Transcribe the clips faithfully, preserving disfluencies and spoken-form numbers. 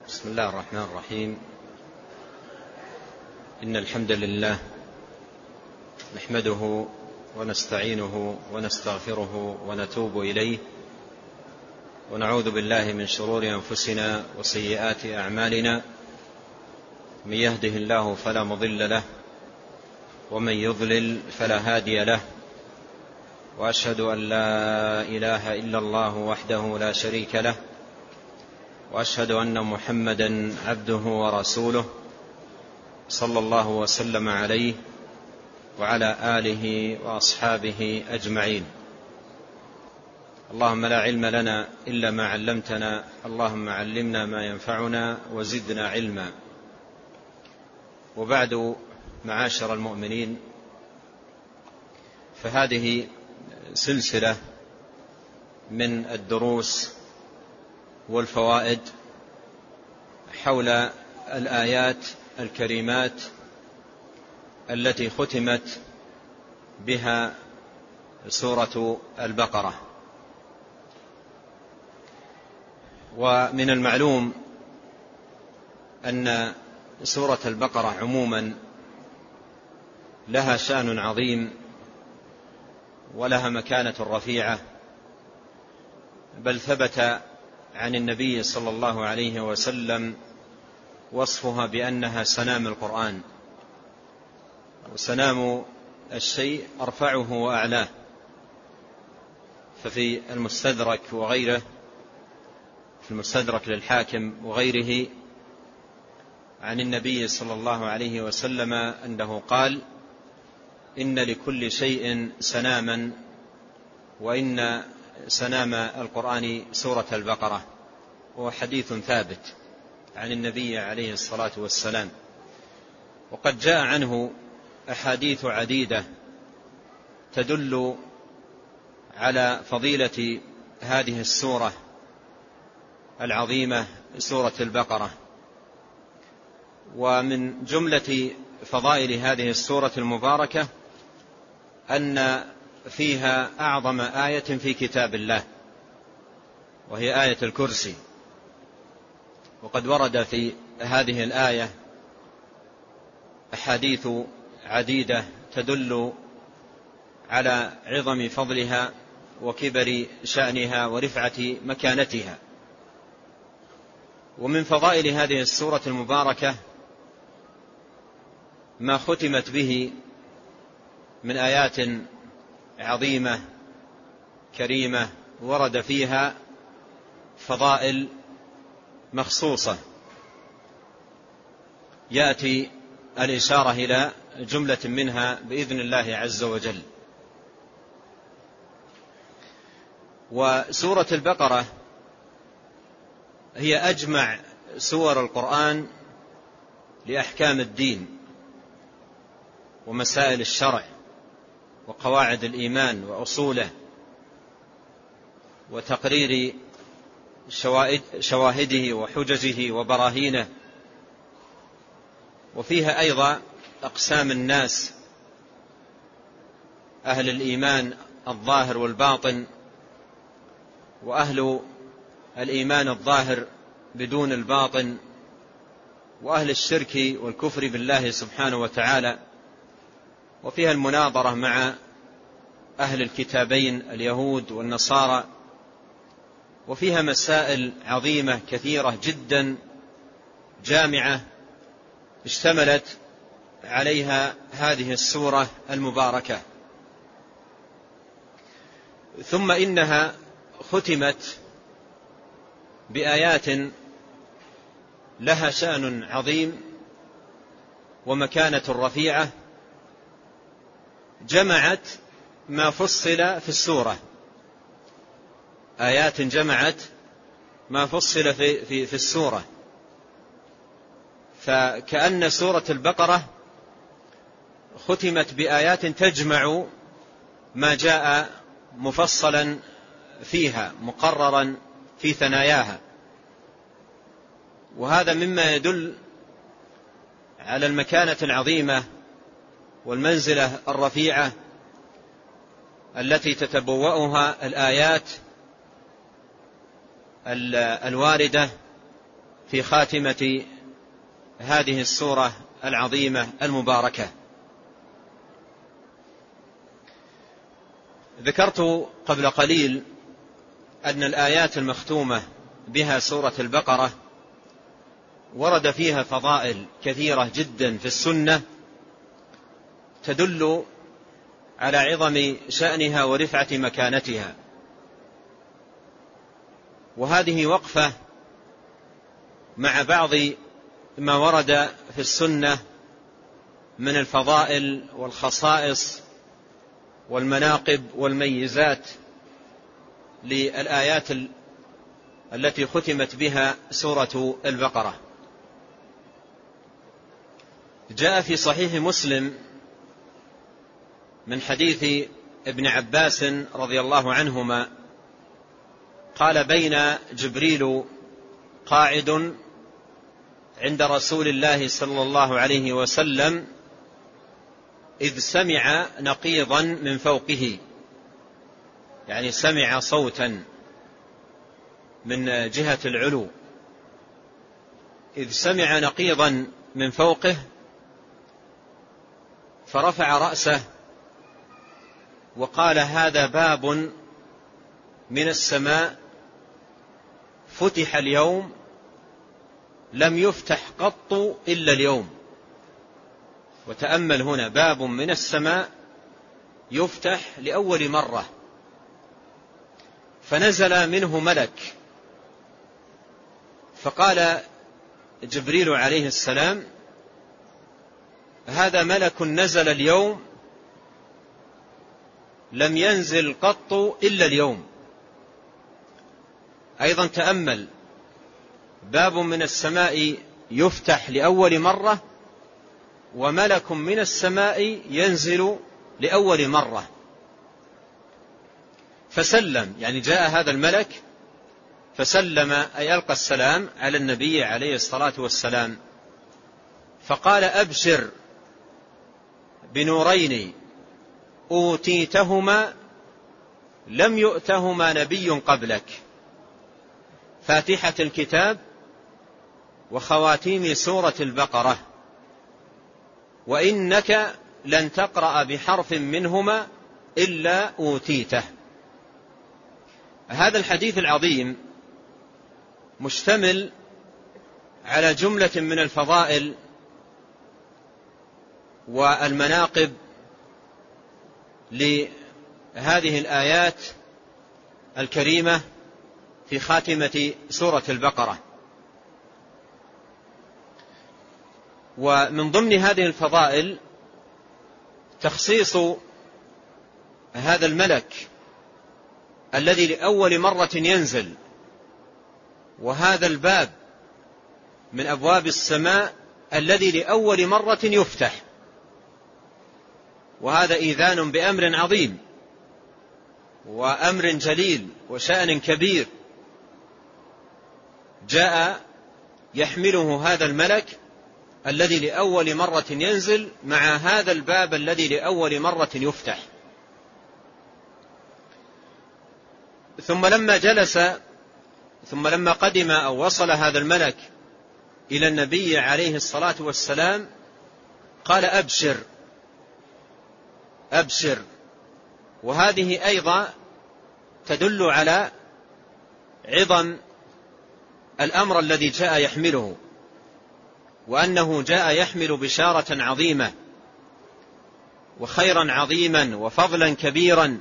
بسم الله الرحمن الرحيم. إن الحمد لله نحمده ونستعينه ونستغفره ونتوب إليه، ونعوذ بالله من شرور أنفسنا وسيئات أعمالنا. من يهده الله فلا مضل له، ومن يضلل فلا هادي له، وأشهد أن لا إله إلا الله وحده لا شريك له، وأشهد أن محمدا عبده ورسوله صلى الله وسلم عليه وعلى آله وأصحابه أجمعين. اللهم لا علم لنا إلا ما علمتنا، اللهم علمنا ما ينفعنا وزدنا علما. وبعد، معاشر المؤمنين، فهذه سلسلة من الدروس والفوائد حول الآيات الكريمات التي ختمت بها سورة البقرة. ومن المعلوم أن سورة البقرة عموما لها شأن عظيم ولها مكانة رفيعة، بل ثبت عن النبي صلى الله عليه وسلم وصفها بأنها سنام القرآن، وسنام الشيء أرفعه وأعلاه. ففي المستدرك وغيره، في المستدرك للحاكم وغيره، عن النبي صلى الله عليه وسلم أنه قال: إن لكل شيء سناما، وإن سنام القرآن سورة البقرة. وهو حديث ثابت عن النبي عليه الصلاة والسلام، وقد جاء عنه أحاديث عديدة تدل على فضيلة هذه السورة العظيمة، سورة البقرة. ومن جملة فضائل هذه السورة المباركة أن فيها أعظم آية في كتاب الله، وهي آية الكرسي. وقد ورد في هذه الآية أحاديث عديدة تدل على عظم فضلها وكبر شأنها ورفعة مكانتها. ومن فضائل هذه السورة المباركة ما ختمت به من آيات عظيمة كريمة ورد فيها فضائل مخصوصة، يأتي الإشارة إلى جملة منها بإذن الله عز وجل. وسورة البقرة هي أجمع سور القرآن لأحكام الدين ومسائل الشرع وقواعد الإيمان وأصوله وتقرير شواهده وحججه وبراهينه. وفيها أيضا أقسام الناس، أهل الإيمان الظاهر والباطن، وأهل الإيمان الظاهر بدون الباطن، وأهل الشرك والكفر بالله سبحانه وتعالى. وفيها المناظرة مع أهل الكتابين اليهود والنصارى. وفيها مسائل عظيمة كثيرة جدا جامعة اشتملت عليها هذه السورة المباركة. ثم إنها ختمت بآيات لها شأن عظيم ومكانة رفيعة، جمعت ما فصل في السورة، آيات جمعت ما فصل في, في, في السورة. فكأن سورة البقرة ختمت بآيات تجمع ما جاء مفصلا فيها مقررا في ثناياها. وهذا مما يدل على المكانة العظيمة والمنزلة الرفيعة التي تتبوأها الآيات الواردة في خاتمة هذه السورة العظيمة المباركة. ذكرت قبل قليل أن الآيات المختومة بها سورة البقرة ورد فيها فضائل كثيرة جدا في السنة تدل على عظم شأنها ورفعة مكانتها، وهذه وقفة مع بعض ما ورد في السنة من الفضائل والخصائص والمناقب والميزات للآيات التي ختمت بها سورة البقرة. جاء في صحيح مسلم من حديث ابن عباس رضي الله عنهما قال: بين جبريل قاعد عند رسول الله صلى الله عليه وسلم إذ سمع نقيضا من فوقه، يعني سمع صوتا من جهة العلو، إذ سمع نقيضا من فوقه فرفع رأسه وقال: هذا باب من السماء فتح اليوم لم يفتح قط إلا اليوم. وتأمل هنا، باب من السماء يفتح لأول مرة، فنزل منه ملك فقال جبريل عليه السلام: هذا ملك نزل اليوم لم ينزل قط إلا اليوم. أيضا تأمل، باب من السماء يفتح لأول مرة وملك من السماء ينزل لأول مرة. فسلم، يعني جاء هذا الملك فسلم أي ألقى السلام على النبي عليه الصلاة والسلام، فقال: أبشر بنورين أوتيتهما لم يؤتهما نبي قبلك، فاتحة الكتاب وخواتيم سورة البقرة، وإنك لن تقرأ بحرف منهما إلا أوتيته. هذا الحديث العظيم مشتمل على جملة من الفضائل والمناقب لهذه الآيات الكريمة في خاتمة سورة البقرة. ومن ضمن هذه الفضائل تخصيص هذا الملك الذي لأول مرة ينزل، وهذا الباب من أبواب السماء الذي لأول مرة يفتح، وهذا إيذان بأمر عظيم وأمر جليل وشأن كبير جاء يحمله هذا الملك الذي لأول مرة ينزل مع هذا الباب الذي لأول مرة يفتح. ثم لما جلس ثم لما قدم أو وصل هذا الملك إلى النبي عليه الصلاة والسلام قال: أبشر أبشر. وهذه أيضا تدل على عظم الأمر الذي جاء يحمله، وأنه جاء يحمل بشارة عظيمة وخيرا عظيما وفضلا كبيرا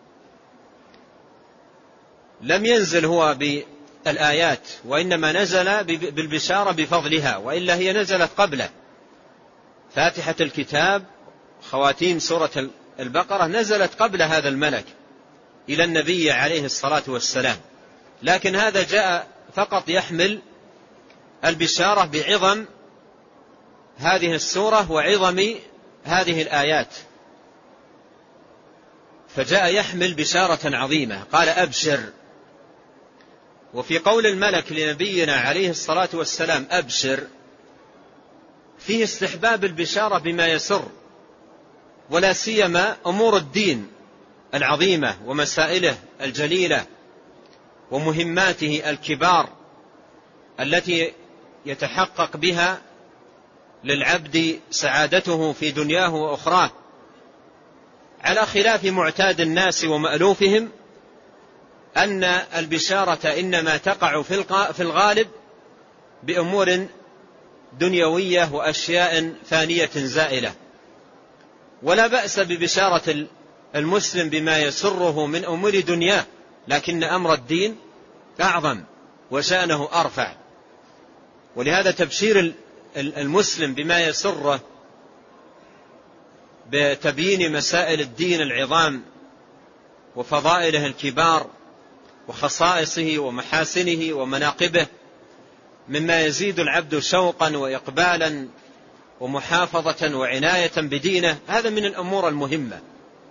لم ينزل هو بالآيات، وإنما نزل بالبشارة بفضلها، وإلا هي نزلت قبله. فاتحة الكتاب خواتيم سورة البقرة نزلت قبل هذا الملك إلى النبي عليه الصلاة والسلام، لكن هذا جاء فقط يحمل البشارة بعظم هذه السورة وعظم هذه الآيات، فجاء يحمل بشارة عظيمة. قال: أبشر. وفي قول الملك لنبينا عليه الصلاة والسلام أبشر فيه استحباب البشارة بما يسر، ولا سيما أمور الدين العظيمة ومسائله الجليلة ومهماته الكبار التي يتحقق بها للعبد سعادته في دنياه وأخراه، على خلاف معتاد الناس ومألوفهم أن البشارة إنما تقع في الغالب بأمور دنيوية وأشياء فانية زائلة. ولا بأس ببشارة المسلم بما يسره من أمور دنياه، لكن أمر الدين أعظم وشأنه أرفع. ولهذا تبشير المسلم بما يسره بتبيين مسائل الدين العظام وفضائله الكبار وخصائصه ومحاسنه ومناقبه مما يزيد العبد شوقا وإقبالا ومحافظة وعناية بدينه، هذا من الأمور المهمة.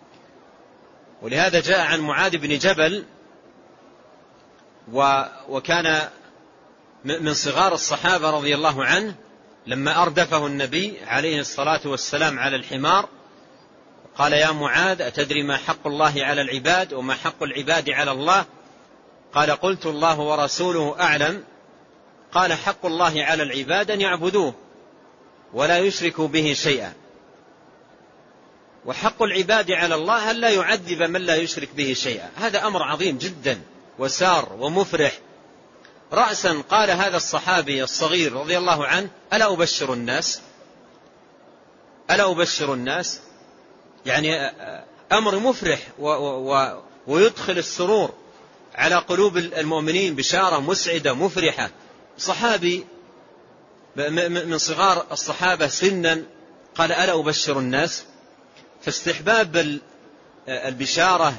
ولهذا جاء عن معاذ بن جبل، وكان من صغار الصحابة رضي الله عنه، لما أردفه النبي عليه الصلاة والسلام على الحمار قال: يا معاذ، أتدري ما حق الله على العباد وما حق العباد على الله؟ قال: قلت الله ورسوله أعلم. قال: حق الله على العباد أن يعبدوه ولا يشركوا به شيئا، وحق العباد على الله أن لا يعذب من لا يشرك به شيئا. هذا أمر عظيم جدا وسار ومفرح رأسا. قال هذا الصحابي الصغير رضي الله عنه: ألا أبشر الناس ألا أبشر الناس يعني أمر مفرح و و ويدخل السرور على قلوب المؤمنين، بشارة مسعدة مفرحة. صحابي من صغار الصحابة سنا قال: ألا أبشر الناس. فاستحباب البشارة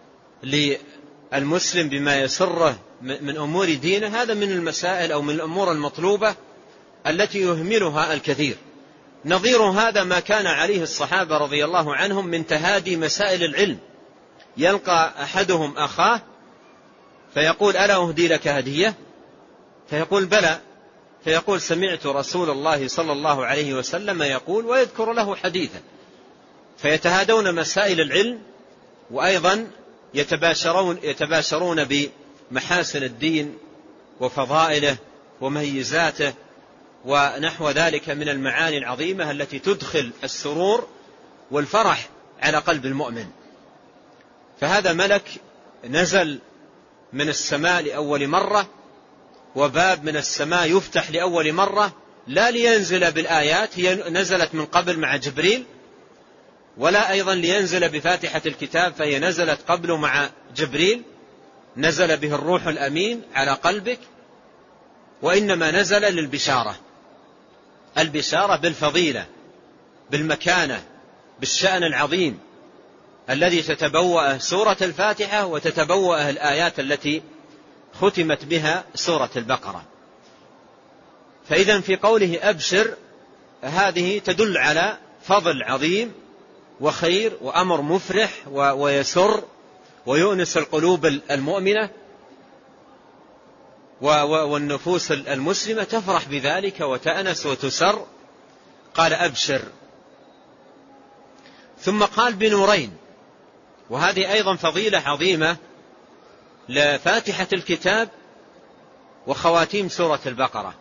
للمسلم بما يسره من أمور دينه هذا من المسائل أو من الأمور المطلوبة التي يهملها الكثير. نظير هذا ما كان عليه الصحابة رضي الله عنهم من تهادي مسائل العلم. يلقى أحدهم أخاه فيقول: ألا أهدي لك هدية؟ فيقول: بلى. فيقول: سمعت رسول الله صلى الله عليه وسلم يقول، ويذكر له حديثا. فيتهادون مسائل العلم، وأيضا يتباشرون, يتباشرون بمحاسن الدين وفضائله وميزاته ونحو ذلك من المعاني العظيمة التي تدخل السرور والفرح على قلب المؤمن. فهذا ملك نزل من السماء لأول مرة، وباب من السماء يفتح لأول مرة، لا لينزل بالآيات، هي نزلت من قبل مع جبريل، ولا أيضا لينزل بفاتحة الكتاب فهي نزلت قبل مع جبريل، نزل به الروح الأمين على قلبك، وإنما نزل للبشارة. البشارة بالفضيلة، بالمكانة، بالشأن العظيم الذي تتبوأ سورة الفاتحة وتتبوأ الآيات التي ختمت بها سورة البقرة. فإذا في قوله أبشر هذه تدل على فضل عظيم وخير وأمر مفرح ويسر ويؤنس القلوب المؤمنة، والنفوس المسلمة تفرح بذلك وتأنس وتسر. قال: أبشر. ثم قال: بنورين. وهذه أيضا فضيلة عظيمة لفاتحة الكتاب وخواتيم سورة البقرة،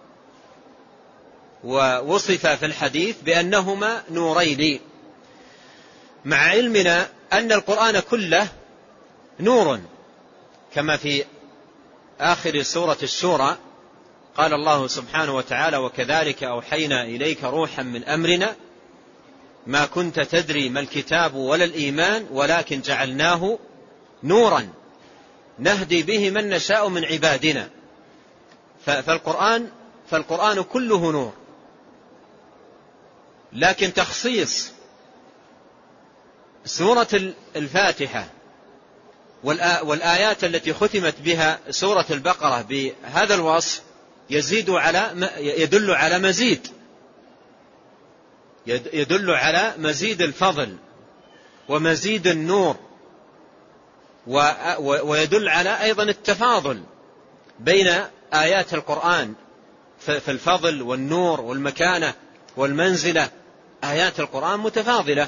ووصف في الحديث بأنهما نورين، مع علمنا أن القرآن كله نور، كما في آخر سورة الشورى قال الله سبحانه وتعالى: وكذلك أوحينا إليك روحا من أمرنا ما كنت تدري ما الكتاب ولا الإيمان ولكن جعلناه نورا نهدي به من نشاء من عبادنا. فالقرآن, فالقرآن كله نور، لكن تخصيص سورة الفاتحة والآيات التي ختمت بها سورة البقرة بهذا الوصف يزيد على يدل على مزيد يدل على مزيد الفضل ومزيد النور، ويدل على أيضا التفاضل بين آيات القرآن في الفضل والنور والمكانة والمنزلة. آيات القرآن متفاضلة،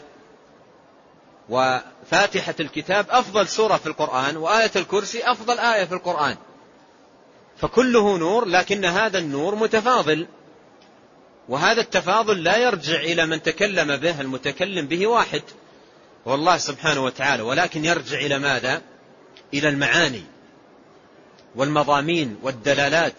وفاتحة الكتاب أفضل سورة في القرآن، وآية الكرسي أفضل آية في القرآن. فكله نور، لكن هذا النور متفاضل، وهذا التفاضل لا يرجع إلى من تكلم به، المتكلم به واحد والله سبحانه وتعالى، ولكن يرجع إلى ماذا؟ إلى المعاني والمضامين والدلالات.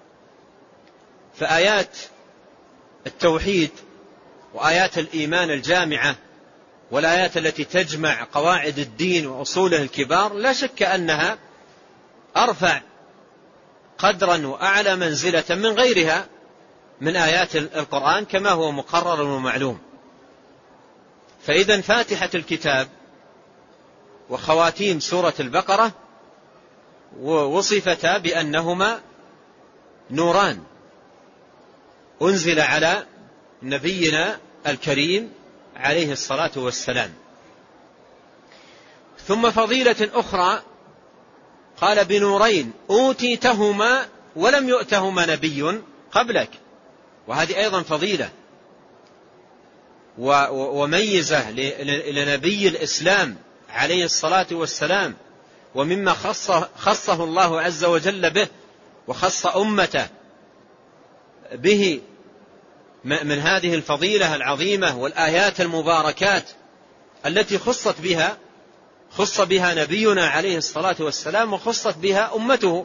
فآيات التوحيد وآيات الإيمان الجامعة والآيات التي تجمع قواعد الدين وأصوله الكبار لا شك أنها أرفع قدرا وأعلى منزلة من غيرها من آيات القرآن كما هو مقرر ومعلوم. فإذا فاتحة الكتاب وخواتيم سورة البقرة وصفتا بأنهما نوران أنزل على نبينا الكريم عليه الصلاة والسلام. ثم فضيلة أخرى قال بنورين أوتيتهما ولم يؤتهما نبي قبلك، وهذه أيضا فضيلة وميزة لنبي الإسلام عليه الصلاة والسلام، ومما خصه, خصه الله عز وجل به وخص أمته به من هذه الفضيلة العظيمة والآيات المباركات التي خصت بها خص بها نبينا عليه الصلاة والسلام وخصت بها أمته.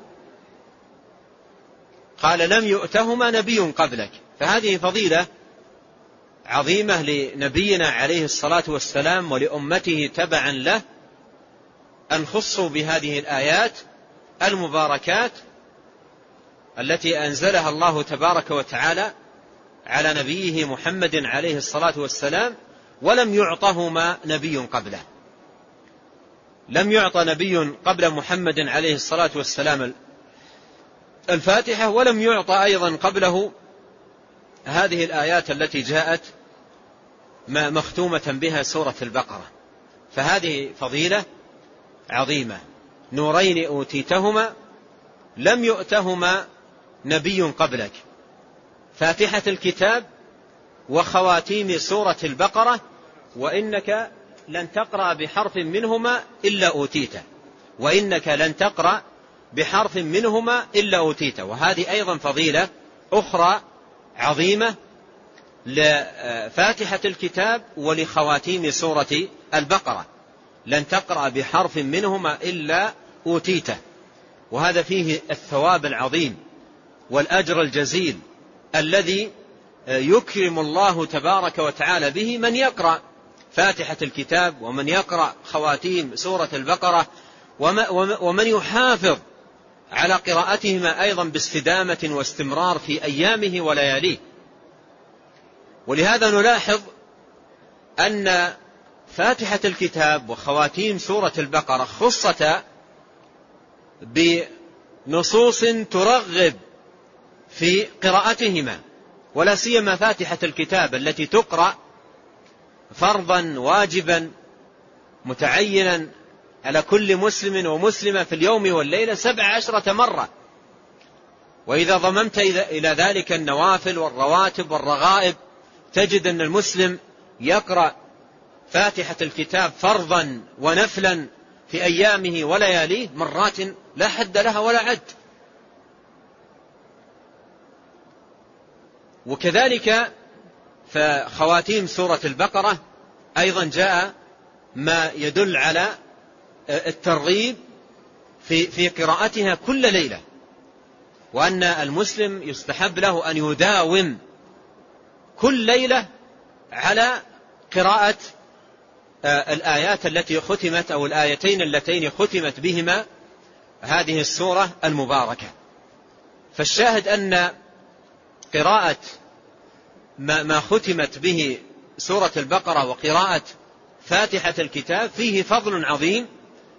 قال لم يؤتهما نبي قبلك، فهذه فضيلة عظيمة لنبينا عليه الصلاة والسلام ولأمته تبعا له أن خصوا بهذه الآيات المباركات التي أنزلها الله تبارك وتعالى على نبيه محمد عليه الصلاة والسلام، ولم يعطهما نبي قبله. لم يعطى نبي قبل محمد عليه الصلاة والسلام الفاتحة، ولم يعطى أيضا قبله هذه الآيات التي جاءت مختومة بها سورة البقرة. فهذه فضيلة عظيمة، نورين أوتيتهما لم يؤتهما نبي قبلك، فاتحة الكتاب وخواتيم سورة البقرة، وإنك لن تقرأ بحرف منهما إلا أوتيته، وإنك لن تقرأ بحرف منهما إلا أوتيته. وهذه أيضا فضيلة أخرى عظيمة لفاتحة الكتاب ولخواتيم سورة البقرة، لن تقرأ بحرف منهما إلا أوتيته. وهذا فيه الثواب العظيم والأجر الجزيل الذي يكرم الله تبارك وتعالى به من يقرأ فاتحة الكتاب ومن يقرأ خواتيم سورة البقرة ومن يحافظ على قراءتهما أيضا باستدامة واستمرار في أيامه ولياليه. ولهذا نلاحظ أن فاتحة الكتاب وخواتيم سورة البقرة خصتا بنصوص ترغب في قراءتهما، ولا سيما فاتحة الكتاب التي تقرأ فرضا واجبا متعينا على كل مسلم ومسلمة في اليوم والليلة سبع عشرة مرة. وإذا ضممت إلى ذلك النوافل والرواتب والرغائب تجد أن المسلم يقرأ فاتحة الكتاب فرضا ونفلا في أيامه ولياليه مرات لا حد لها ولا عد. وكذلك فخواتيم سورة البقرة أيضا جاء ما يدل على الترغيب في في قراءتها كل ليلة، وأن المسلم يستحب له أن يداوم كل ليلة على قراءة الآيات التي ختمت أو الآيتين اللتين ختمت بهما هذه السورة المباركة. فالشاهد أن قراءة ما ختمت به سورة البقرة وقراءة فاتحة الكتاب فيه فضل عظيم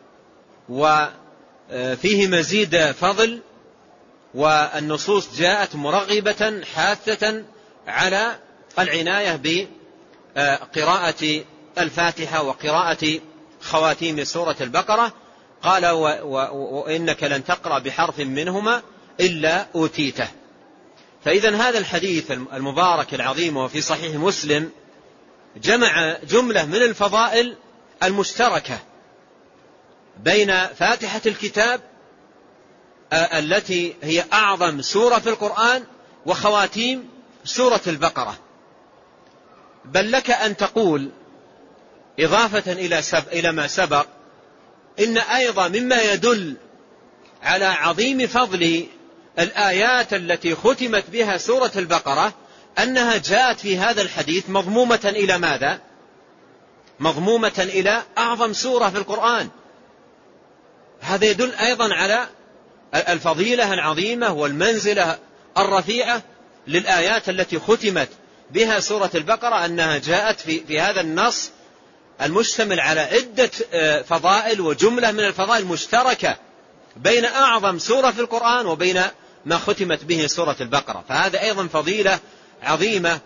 وفيه مزيد فضل، والنصوص جاءت مرغبة حاثة على العناية بقراءة الفاتحة وقراءة خواتيم سورة البقرة. قال وإنك لن تقرأ بحرف منهما إلا أوتيته. فإذا هذا الحديث المبارك العظيم وفي صحيح مسلم جمع جملة من الفضائل المشتركة بين فاتحة الكتاب التي هي أعظم سورة في القرآن وخواتيم سورة البقرة. بل لك أن تقول إضافة إلى, سب إلى ما سبق إن أيضا مما يدل على عظيم فضل الآيات التي ختمت بها سورة البقرة أنها جاءت في هذا الحديث مضمومة إلى ماذا؟ مضمومة إلى أعظم سورة في القرآن. هذا يدل أيضا على الفضيلة العظيمة والمنزلة الرفيعة للآيات التي ختمت بها سورة البقرة، أنها جاءت في, في هذا النص المشتمل على عدة فضائل وجملة من الفضائل مشتركة بين أعظم سورة في القرآن وبين ما ختمت به سورة البقرة. فهذا أيضا فضيلة عظيمة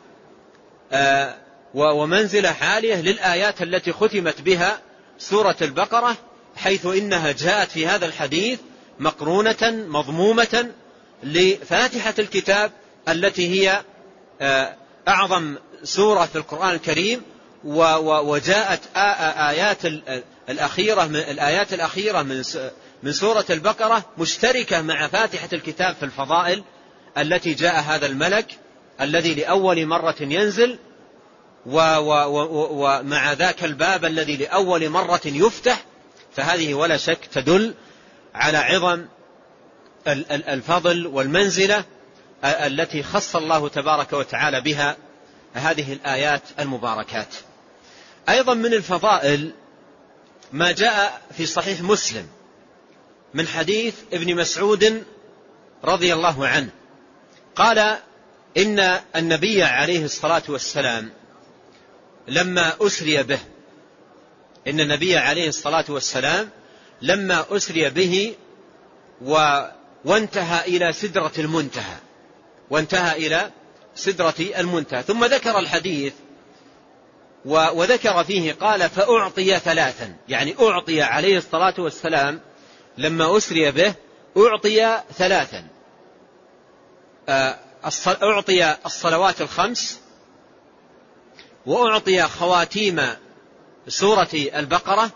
ومنزلة عالية للآيات التي ختمت بها سورة البقرة، حيث إنها جاءت في هذا الحديث مقرونة مضمومة لفاتحة الكتاب التي هي أعظم سورة في القرآن الكريم، وجاءت آيات الأخيرة من الآيات الأخيرة من من سورة البقرة مشتركة مع فاتحة الكتاب في الفضائل التي جاء هذا الملك الذي لأول مرة ينزل، ومع ذاك الباب الذي لأول مرة يفتح. فهذه ولا شك تدل على عظم الفضل والمنزلة التي خص الله تبارك وتعالى بها هذه الآيات المباركات. أيضا من الفضائل ما جاء في صحيح مسلم من حديث ابن مسعود رضي الله عنه قال إن النبي عليه الصلاة والسلام لما أسري به إن النبي عليه الصلاة والسلام لما أسري به و وانتهى إلى سدرة المنتهى وانتهى إلى سدرة المنتهى ثم ذكر الحديث وذكر فيه قال فأعطي ثلاثا، يعني أعطي عليه الصلاة والسلام لما أسري به أعطي ثلاثا، أعطي الصلوات الخمس، وأعطي خواتيم سورة البقرة،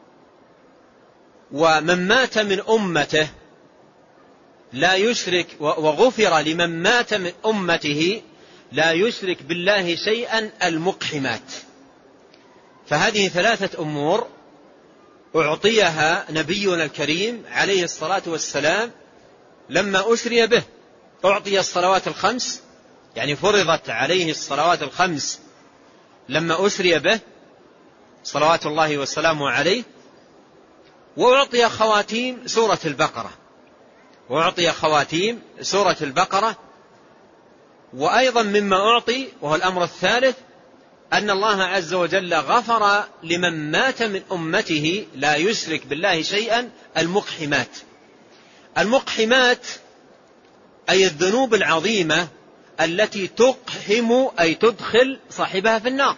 ومن مات من أمته لا يشرك وغفر لمن مات من أمته لا يشرك بالله شيئا المقحمات. فهذه ثلاثة أمور أعطيها نبينا الكريم عليه الصلاة والسلام لما أسري به. أعطي الصلوات الخمس، يعني فرضت عليه الصلوات الخمس لما أسري به صلوات الله وسلامه عليه، وأعطي خواتيم سورة البقرة وأعطي خواتيم سورة البقرة وأيضا مما أعطي وهو الأمر الثالث أن الله عز وجل غفر لمن مات من أمته لا يشرك بالله شيئا المقحمات. المقحمات أي الذنوب العظيمة التي تقحم أي تدخل صاحبها في النار.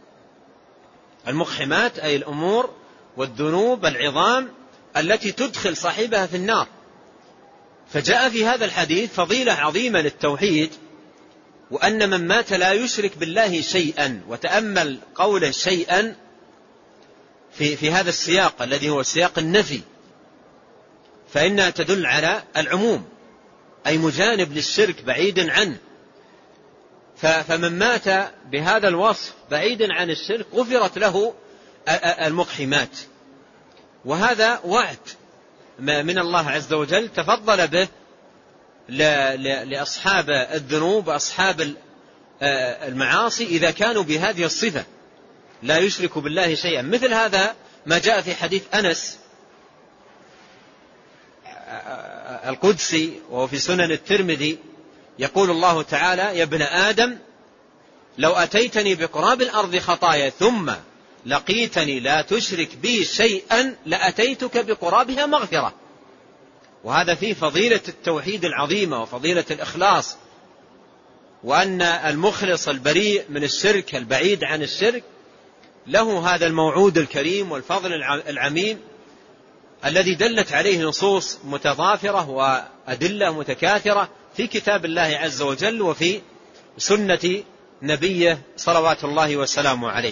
المقحمات أي الأمور والذنوب العظام التي تدخل صاحبها في النار. فجاء في هذا الحديث فضيلة عظيمة للتوحيد، وأن من مات لا يشرك بالله شيئا. وتأمل قوله شيئا في, في هذا السياق الذي هو سياق النفي، فإنها تدل على العموم، أي مجانب للشرك بعيد عنه. فمن مات بهذا الوصف بعيد عن الشرك غفرت له المقحمات. وهذا وعد من الله عز وجل تفضل به لأصحاب الذنوب وأصحاب المعاصي إذا كانوا بهذه الصفة لا يشرك بالله شيئا. مثل هذا ما جاء في حديث أنس القدسي وهو في سنن الترمذي، يقول الله تعالى يا ابن آدم لو أتيتني بقراب الأرض خطايا ثم لقيتني لا تشرك بي شيئا لأتيتك بقرابها مغفرة. وهذا فيه فضيلة التوحيد العظيمة وفضيلة الإخلاص، وأن المخلص البريء من الشرك البعيد عن الشرك له هذا الموعود الكريم والفضل العميم الذي دلت عليه نصوص متضافرة وأدلة متكاثرة في كتاب الله عز وجل وفي سنة نبيه صلوات الله وسلامه عليه.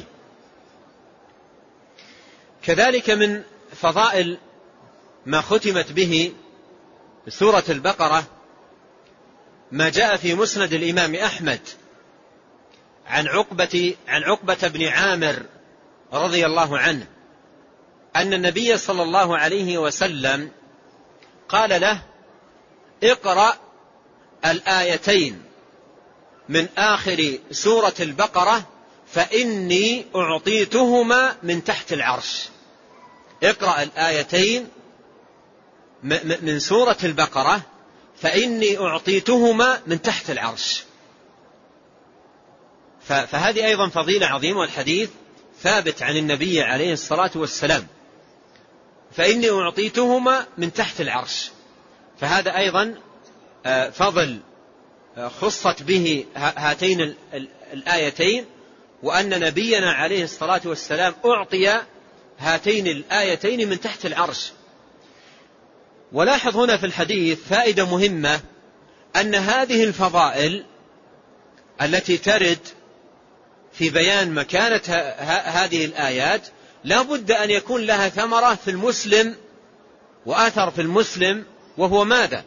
كذلك من فضائل ما ختمت به سورة البقرة ما جاء في مسند الإمام أحمد عن عقبة عن عقبة بن عامر رضي الله عنه أن النبي صلى الله عليه وسلم قال له: اقرأ الآيتين من آخر سورة البقرة فإني أعطيتهما من تحت العرش. اقرأ الآيتين من سورة البقرة فإني أعطيتهما من تحت العرش. فهذه أيضا فضيلة عظيمة، والحديث ثابت عن النبي عليه الصلاة والسلام، فإني أعطيتهما من تحت العرش. فهذا أيضا فضل خصت به هاتين الآيتين، وأن نبينا عليه الصلاة والسلام أعطي هاتين الآيتين من تحت العرش. ولاحظ هنا في الحديث فائدة مهمة، أن هذه الفضائل التي ترد في بيان مكانة هذه الآيات لا بد أن يكون لها ثمرة في المسلم وآثر في المسلم، وهو ماذا؟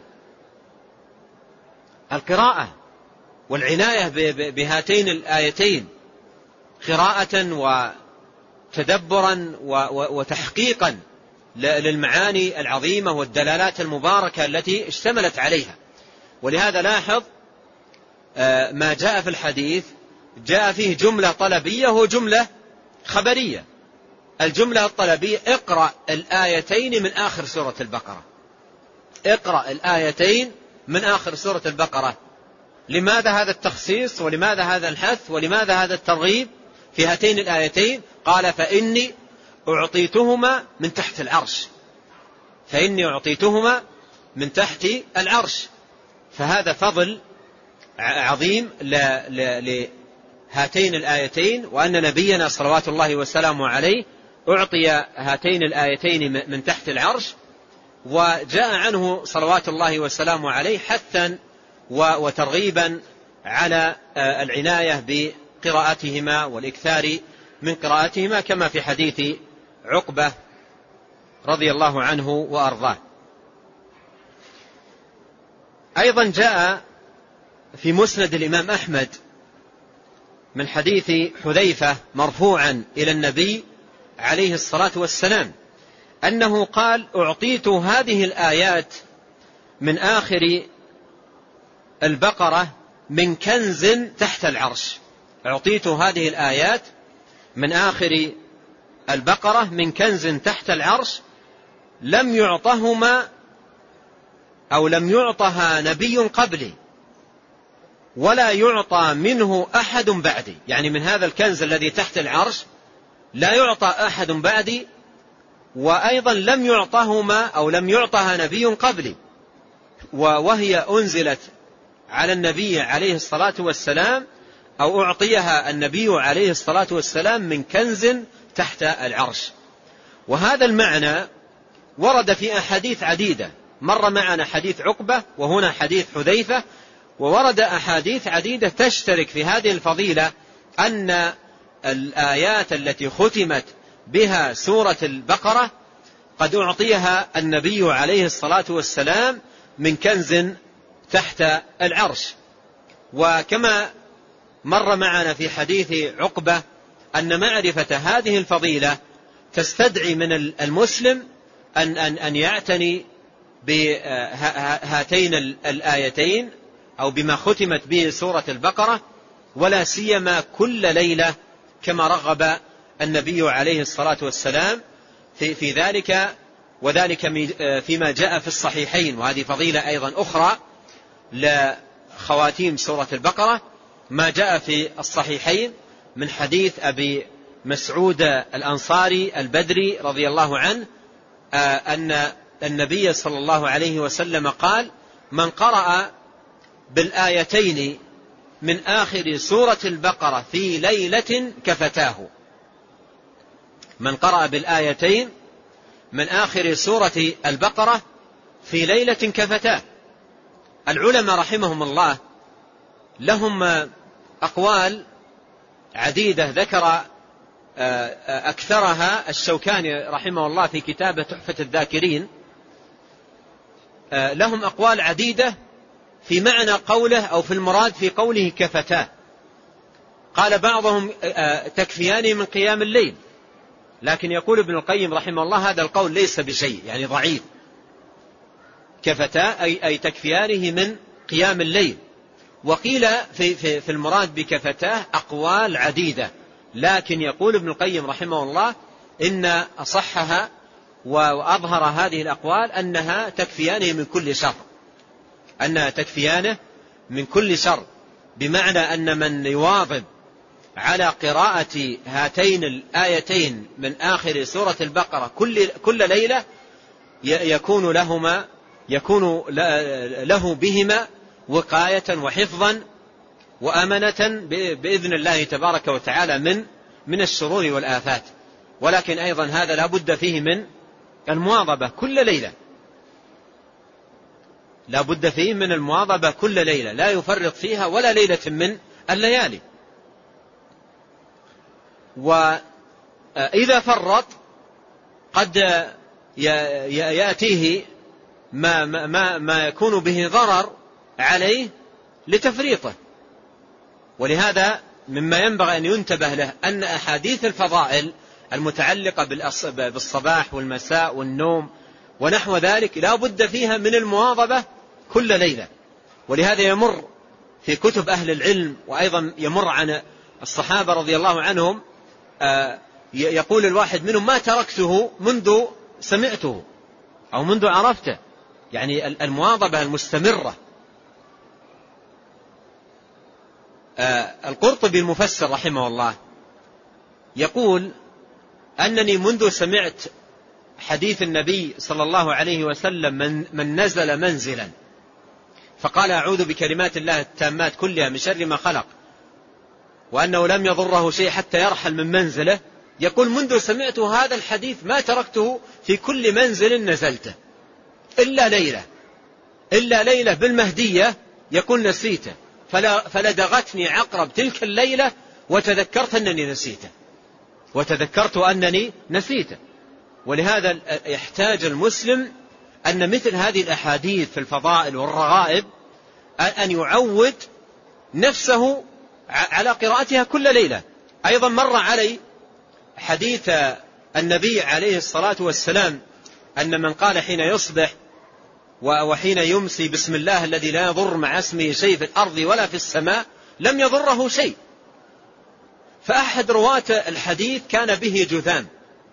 القراءة والعناية بهاتين الآيتين قراءة وتدبرا وتحقيقا للمعاني العظيمة والدلالات المباركة التي اشتملت عليها. ولهذا لاحظ ما جاء في الحديث جاء فيه جملة طلبية وجملة خبرية. الجملة الطلبية: اقرأ الآيتين من آخر سورة البقرة. اقرأ الآيتين من آخر سورة البقرة. لماذا هذا التخصيص ولماذا هذا الحث ولماذا هذا الترغيب في هاتين الآيتين؟ قال: فإني أعطيتهما من تحت العرش. فإني أعطيتهما من تحت العرش. فهذا فضل عظيم لهاتين الآيتين، وأن نبينا صلوات الله وسلامه عليه أعطي هاتين الآيتين من تحت العرش. وجاء عنه صلوات الله وسلامه عليه حثا وترغيبا على العناية بقراءتهما والإكثار من قراءتهما، كما في حديث عقبة رضي الله عنه وأرضاه. أيضا جاء في مسند الإمام أحمد من حديث حذيفة مرفوعا إلى النبي عليه الصلاة والسلام أنه قال: أعطيت هذه الآيات من آخر البقرة من كنز تحت العرش. أعطيت هذه الآيات من آخر البقرة من كنز تحت العرش لم يعطهما أو لم يعطها نبي قبلي ولا يعطى منه أحد بعدي. يعني من هذا الكنز الذي تحت العرش لا يعطى أحد بعدي، وأيضا لم يعطهما أو لم يعطها نبي قبلي، وهي أنزلت على النبي عليه الصلاة والسلام أو أعطيها النبي عليه الصلاة والسلام من كنز تحت العرش. وهذا المعنى ورد في أحاديث عديدة. مر معنا حديث عقبة وهنا حديث حذيفة، وورد أحاديث عديدة تشترك في هذه الفضيلة، أن الآيات التي ختمت بها سورة البقرة قد أعطيها النبي عليه الصلاة والسلام من كنز تحت العرش. وكما مر معنا في حديث عقبة أن معرفة هذه الفضيلة تستدعي من المسلم أن, أن, أن يعتني بهاتين الآيتين أو بما ختمت به سورة البقرة، ولا سيما كل ليلة كما رغب النبي عليه الصلاة والسلام في, في ذلك، وذلك فيما جاء في الصحيحين. وهذه فضيلة أيضا أخرى لخواتيم سورة البقرة، ما جاء في الصحيحين من حديث أبي مسعود الأنصاري البدري رضي الله عنه أن النبي صلى الله عليه وسلم قال: من قرأ بالآيتين من آخر سورة البقرة في ليلة كفتاه. من قرأ بالآيتين من آخر سورة البقرة في ليلة كفتاه. العلماء رحمهم الله لهم أقوال عديدة، ذكر أكثرها الشوكاني رحمه الله في كتابه تحفة الذاكرين، لهم أقوال عديدة في معنى قوله أو في المراد في قوله كفتاه. قال بعضهم تكفيان من قيام الليل، لكن يقول ابن القيم رحمه الله هذا القول ليس بشيء، يعني ضعيف. كفتاه أي, أي تكفيانه من قيام الليل. وقيل في, في, في المراد بكفتاه أقوال عديدة، لكن يقول ابن القيم رحمه الله إن أصحها وأظهر هذه الأقوال أنها تكفيانه من كل شر، أنها تكفيانه من كل شر، بمعنى أن من يواظب على قراءة هاتين الآيتين من آخر سورة البقرة كل, كل ليلة يكون لهما يكون له بهما وقاية وحفظا وأمنة بإذن الله تبارك وتعالى من من الشرور والآفات. ولكن أيضا هذا لا بد فيه من المواظبة كل ليلة، لا بد فيه من المواظبة كل ليلة، لا يفرط فيها ولا ليلة من الليالي. وإذا فرط قد يأتيه ما, ما, ما يكون به ضرر عليه لتفريطه. ولهذا مما ينبغي أن ينتبه له أن أحاديث الفضائل المتعلقة بالصباح والمساء والنوم ونحو ذلك لا بد فيها من المواظبة كل ليلة. ولهذا يمر في كتب أهل العلم وأيضا يمر عن الصحابة رضي الله عنهم يقول الواحد منهم ما تركته منذ سمعته أو منذ عرفته، يعني المواظبة المستمرة. القرطبي المفسر رحمه الله يقول أنني منذ سمعت حديث النبي صلى الله عليه وسلم من, من نزل منزلا فقال أعوذ بكلمات الله التامات كلها من شر ما خلق، وأنه لم يضره شيء حتى يرحل من منزله، يقول منذ سمعت هذا الحديث ما تركته في كل منزل نزلته إلا ليلة إلا ليلة بالمهدية يقول نسيته فلدغتني عقرب تلك الليلة وتذكرت أنني نسيته وتذكرت أنني نسيته. ولهذا يحتاج المسلم أن مثل هذه الأحاديث في الفضائل والرغائب أن يعود نفسه على قراءتها كل ليلة. أيضا مر علي حديث النبي عليه الصلاة والسلام أن من قال حين يصبح وحين يمسي بسم الله الذي لا يضر مع اسمه شيء في الأرض ولا في السماء لم يضره شيء. فأحد رواة الحديث كان به جذام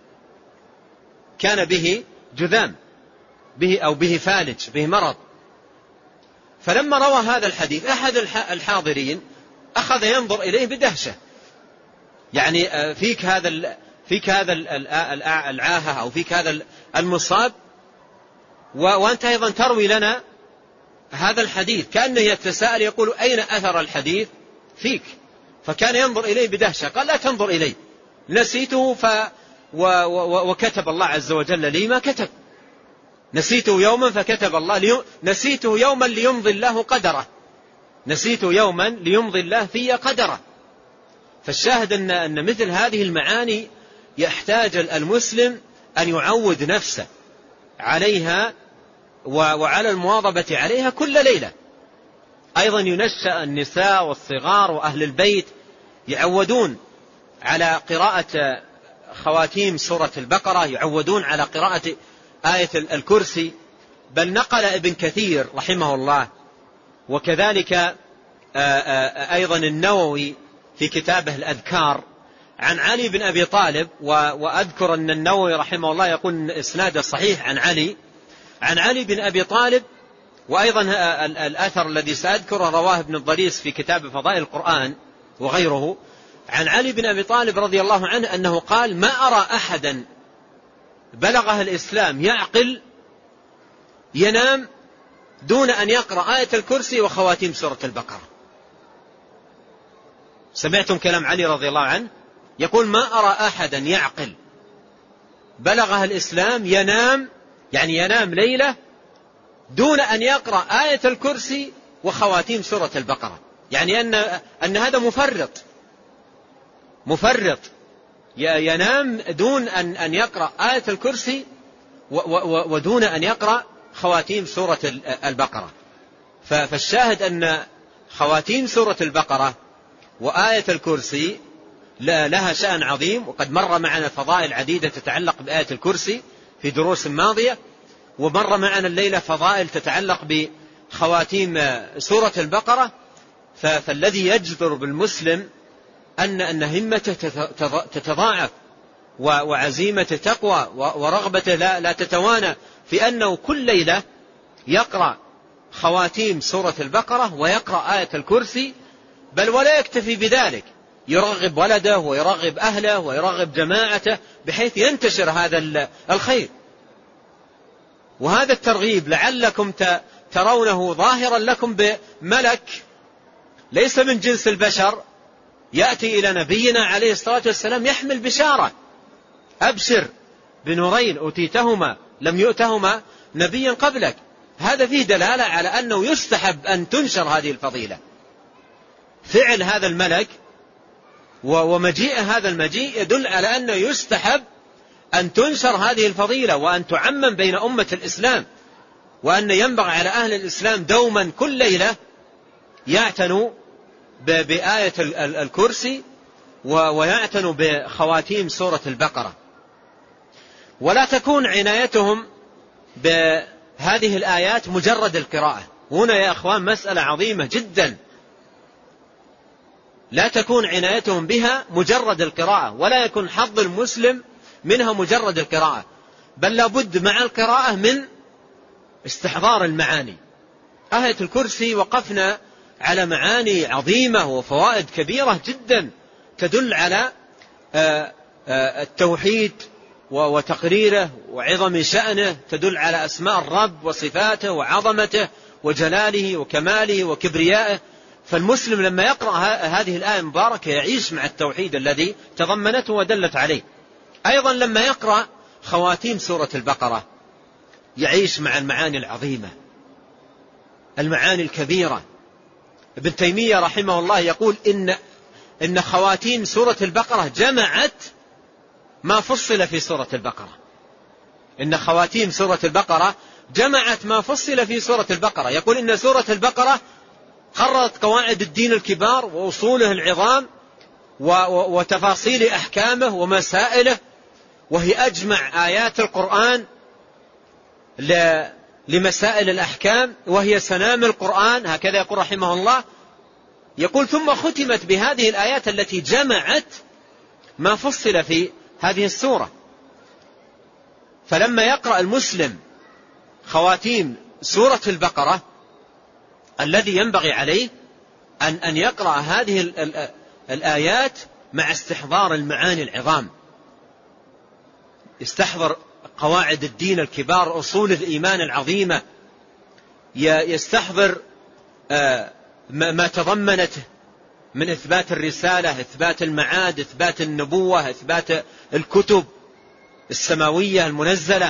كان به جذام به أو به فالج به مرض، فلما روى هذا الحديث أحد الحاضرين أخذ ينظر إليه بدهشة، يعني فيك هذا فيك هذا العاهة أو فيك هذا المصاب وأنت أيضا تروي لنا هذا الحديث، كأنه يتساءل يقول أين أثر الحديث فيك؟ فكان ينظر إليه بدهشة، قال لا تنظر إليه نسيته ف و... و... وكتب الله عز وجل لي ما كتب، نسيته يوما فكتب الله لي... نسيته يوما ليمضي الله قدره نسيته يوما ليمضي الله في قدره. فالشاهد أن... أن مثل هذه المعاني يحتاج المسلم أن يعود نفسه عليها وعلى المواظبة عليها كل ليلة. أيضا ينشأ النساء والصغار وأهل البيت يعودون على قراءة خواتيم سورة البقرة، يعودون على قراءة آية الكرسي. بل نقل ابن كثير رحمه الله وكذلك أيضا النووي في كتابه الأذكار عن علي بن أبي طالب، وأذكر أن النووي رحمه الله يقول إسناده صحيح عن علي عن علي بن أبي طالب. وأيضا الأثر الذي سأذكره رواه ابن الضريس في كتاب فضائل القرآن وغيره عن علي بن أبي طالب رضي الله عنه أنه قال ما أرى أحدا بلغه الإسلام يعقل ينام دون أن يقرأ آية الكرسي وخواتيم سورة البقرة. سمعتم كلام علي رضي الله عنه يقول ما أرى أحدا يعقل بلغه الإسلام ينام يعني ينام ليلة دون أن يقرأ آية الكرسي وخواتيم سورة البقرة، يعني أن, أن هذا مفرط مفرط ينام دون أن, أن يقرأ آية الكرسي ودون أن يقرأ خواتيم سورة البقرة. فالشاهد أن خواتيم سورة البقرة وآية الكرسي لها شأن عظيم، وقد مر معنا فضائل عديدة تتعلق بآية الكرسي في دروس ماضية، ومر معنا الليلة فضائل تتعلق بخواتيم سورة البقرة. فالذي يجدر بالمسلم أن أن همته تتضاعف وعزيمته تقوى ورغبته لا, لا تتوانى في أنه كل ليلة يقرأ خواتيم سورة البقرة ويقرأ آية الكرسي، بل ولا يكتفي بذلك، يرغب ولده ويرغب أهله ويرغب جماعته بحيث ينتشر هذا الخير. وهذا الترغيب لعلكم ترونه ظاهرا لكم بملك ليس من جنس البشر يأتي إلى نبينا عليه الصلاة والسلام يحمل بشارة: أبشر بنورين أوتيتهما لم يؤتهما نبيا قبلك. هذا فيه دلالة على أنه يستحب أن تنشر هذه الفضيلة. فعل هذا الملك ومجيء هذا المجيء يدل على أنه يستحب أن تنشر هذه الفضيلة وأن تعمم بين أمة الإسلام، وأن ينبغي على أهل الإسلام دوما كل ليلة يعتنوا بآية الكرسي ويعتنوا بخواتيم سورة البقرة، ولا تكون عنايتهم بهذه الآيات مجرد القراءة. هنا يا أخوان مسألة عظيمة جدا، لا تكون عنايتهم بها مجرد القراءة، ولا يكون حظ المسلم منها مجرد القراءة، بل لابد مع القراءة من استحضار المعاني. آية الكرسي وقفنا على معاني عظيمة وفوائد كبيرة جدا تدل على التوحيد وتقريره وعظم شأنه، تدل على أسماء الرب وصفاته وعظمته وجلاله وكماله وكبريائه. فالمسلم لما يقرأ هذه الآية المباركة يعيش مع التوحيد الذي تضمنته ودلت عليه. أيضا لما يقرأ خواتيم سورة البقرة يعيش مع المعاني العظيمة، المعاني الكبيرة. ابن تيمية رحمه الله يقول إن, إن خواتيم سورة البقرة جمعت ما فصل في سورة البقرة. إن خواتيم سورة البقرة جمعت ما فصل في سورة البقرة. يقول إن سورة البقرة قررت قواعد الدين الكبار وأصوله العظام وتفاصيل أحكامه ومسائله، وهي أجمع آيات القرآن لمسائل الأحكام، وهي سنام القرآن، هكذا يقول رحمه الله. يقول ثم ختمت بهذه الآيات التي جمعت ما فصل في هذه السورة. فلما يقرأ المسلم خواتيم سورة البقرة الذي ينبغي عليه أن أن يقرأ هذه الآيات مع استحضار المعاني العظام، يستحضر قواعد الدين الكبار، أصول الإيمان العظيمة، يستحضر ما تضمنته من إثبات الرسالة، إثبات المعاد، إثبات النبوة، إثبات الكتب السماوية المنزلة،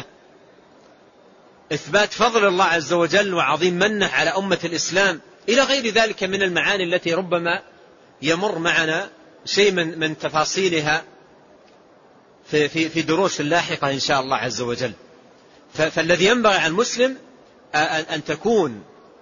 إثبات فضل الله عز وجل وعظيم منه على أمة الإسلام، إلى غير ذلك من المعاني التي ربما يمر معنا شيء من من تفاصيلها في في في دروس لاحقة إن شاء الله عز وجل. فالذي ينبغي على المسلم أن تكون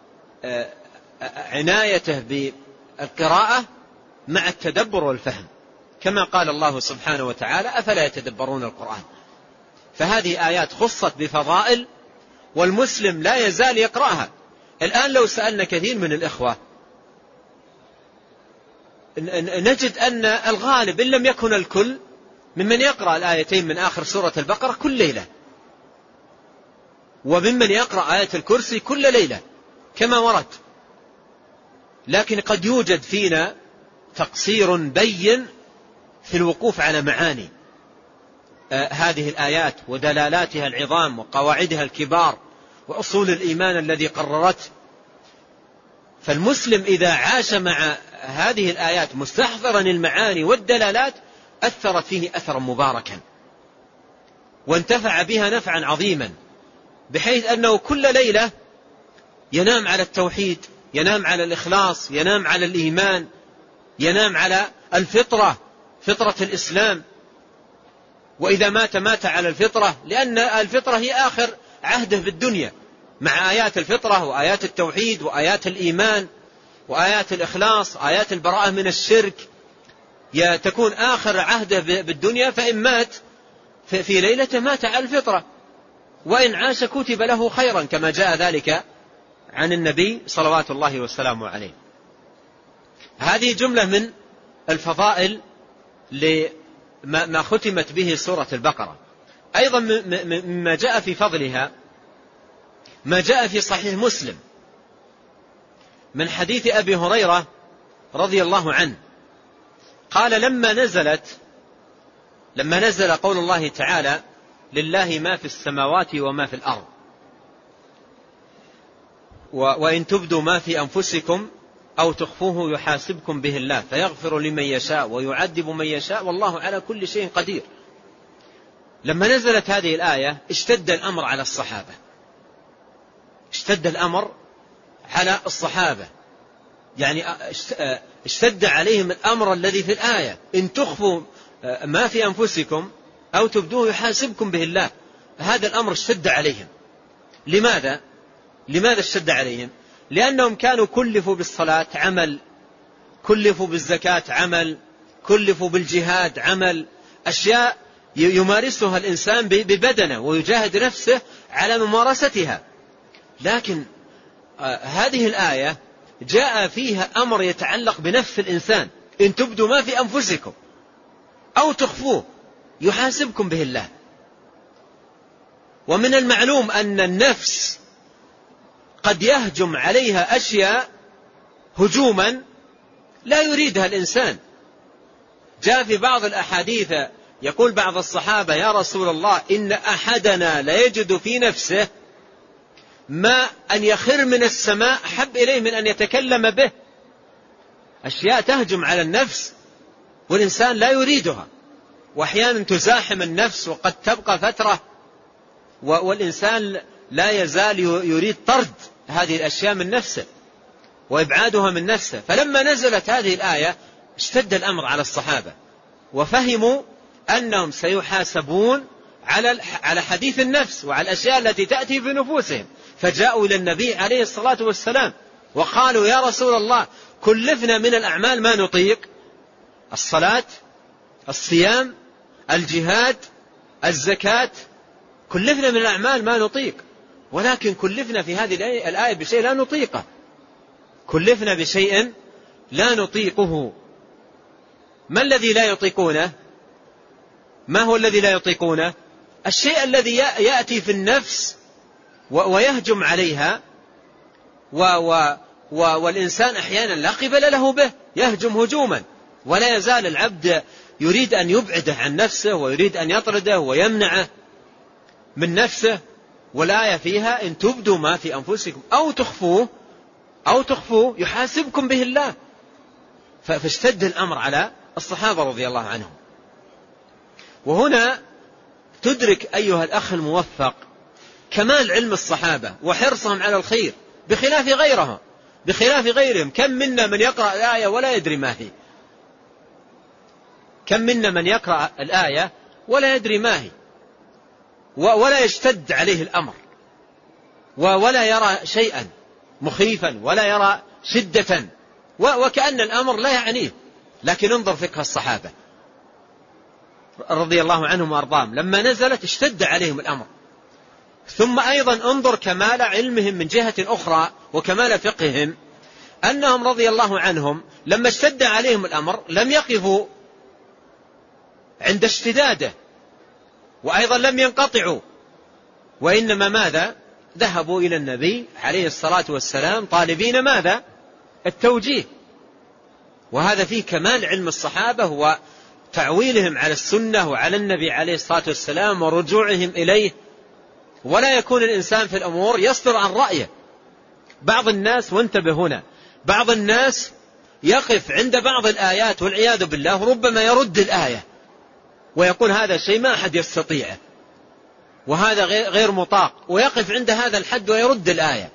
عنايته بالقراءة مع التدبر والفهم، كما قال الله سبحانه وتعالى: أفلا يتدبرون القرآن. فهذه آيات خصت بفضائل والمسلم لا يزال يقرأها. الآن لو سألنا كثير من الإخوة نجد أن الغالب إن لم يكن الكل ممن يقرأ الآيتين من آخر سورة البقرة كل ليلة، وممن يقرأ آية الكرسي كل ليلة كما ورد. لكن قد يوجد فينا تقصير بين في الوقوف على معاني هذه الآيات ودلالاتها العظام وقواعدها الكبار وأصول الإيمان الذي قررته. فالمسلم إذا عاش مع هذه الآيات مستحضرا المعاني والدلالات أثرت فيه أثرا مباركا وانتفع بها نفعا عظيما، بحيث أنه كل ليلة ينام على التوحيد، ينام على الإخلاص، ينام على الإيمان، ينام على الفطرة، فطرة الإسلام. وإذا مات مات على الفطرة، لأن الفطرة هي آخر عهده بالدنيا، مع آيات الفطرة وآيات التوحيد وآيات الإيمان وآيات الإخلاص، آيات البراءة من الشرك، تكون آخر عهده بالدنيا، فإن مات في ليلة مات على الفطرة، وإن عاش كتب له خيرا، كما جاء ذلك عن النبي صلوات الله والسلام عليه. هذه جملة من الفضائل لما ختمت به سورة البقرة. أيضا مما جاء في فضلها ما جاء في صحيح مسلم من حديث أبي هريرة رضي الله عنه قال: لما نزلت لما نزل قول الله تعالى: لله ما في السماوات وما في الأرض، وإن تبدوا ما في أنفسكم أو تخفوه يحاسبكم به الله فيغفر لمن يشاء ويعذب من يشاء والله على كل شيء قدير. لما نزلت هذه الآية اشتد الأمر على الصحابة، اشتد الأمر على الصحابة، يعني اشتد عليهم الأمر الذي في الآية: إن تخفوا ما في أنفسكم أو تبدوه يحاسبكم به الله. هذا الأمر اشتد عليهم. لماذا؟ لماذا اشتد عليهم؟ لأنهم كانوا كلفوا بالصلاة عمل، كلفوا بالزكاة عمل، كلفوا بالجهاد عمل، أشياء يمارسها الإنسان ببدنه ويجاهد نفسه على ممارستها. لكن آه هذه الآية جاء فيها أمر يتعلق بنفس الإنسان: إن تبدوا ما في أنفسكم أو تخفوه يحاسبكم به الله. ومن المعلوم أن النفس قد يهجم عليها أشياء هجوما لا يريدها الإنسان. جاء في بعض الأحاديث يقول بعض الصحابة: يا رسول الله، إن أحدنا لا يجد في نفسه ما أن يخر من السماء حب إليه من أن يتكلم به. أشياء تهجم على النفس والإنسان لا يريدها، وأحيانا تزاحم النفس وقد تبقى فترة والإنسان لا يزال يريد طرد هذه الأشياء من نفسه وإبعادها من نفسه. فلما نزلت هذه الآية اشتد الأمر على الصحابة، وفهموا أنهم سيحاسبون على على حديث النفس وعلى الأشياء التي تأتي في نفوسهم، فجاءوا إلى النبي عليه الصلاة والسلام وقالوا: يا رسول الله، كلفنا من الأعمال ما نطيق: الصلاة، الصيام، الجهاد، الزكاة، كلفنا من الأعمال ما نطيق، ولكن كلفنا في هذه الآية بشيء لا نطيقه، كلفنا بشيء لا نطيقه. ما الذي لا يطيقونه؟ ما هو الذي لا يطيقونه؟ الشيء الذي يأتي في النفس ويهجم عليها، و و والإنسان أحيانا لا قبل له به، يهجم هجوما، ولا يزال العبد يريد أن يبعده عن نفسه ويريد أن يطرده ويمنعه من نفسه. والآية فيها: إن تبدوا ما في أنفسكم أو تخفوه أو تخفوه يحاسبكم به الله. فاشتد الأمر على الصحابة رضي الله عنهم. وهنا تدرك أيها الأخ الموفق كمال علم الصحابة وحرصهم على الخير بخلاف غيرهم بخلاف غيرهم. كم منا من يقرأ الآية ولا يدري ما هي، كم منا من يقرأ الآية ولا يدري ما هي، ولا يشتد عليه الأمر، ولا يرى شيئا مخيفا ولا يرى شدة، وكأن الأمر لا يعنيه. لكن انظر فقه الصحابة رضي الله عنهم وأرضاهم، لما نزلت اشتد عليهم الأمر. ثم أيضا انظر كمال علمهم من جهة أخرى وكمال فقههم، أنهم رضي الله عنهم لما اشتد عليهم الأمر لم يقفوا عند اشتداده، وأيضا لم ينقطعوا، وإنما ماذا؟ ذهبوا إلى النبي عليه الصلاة والسلام طالبين ماذا؟ التوجيه. وهذا فيه كمال علم الصحابة وتعويلهم على السنة وعلى النبي عليه الصلاة والسلام ورجوعهم إليه. ولا يكون الإنسان في الأمور يصدر عن رأيه. بعض الناس، وانتبه هنا، بعض الناس يقف عند بعض الآيات والعياذ بالله ربما يرد الآية ويقول هذا شيء ما أحد يستطيعه وهذا غير مطاق، ويقف عند هذا الحد ويرد الآية.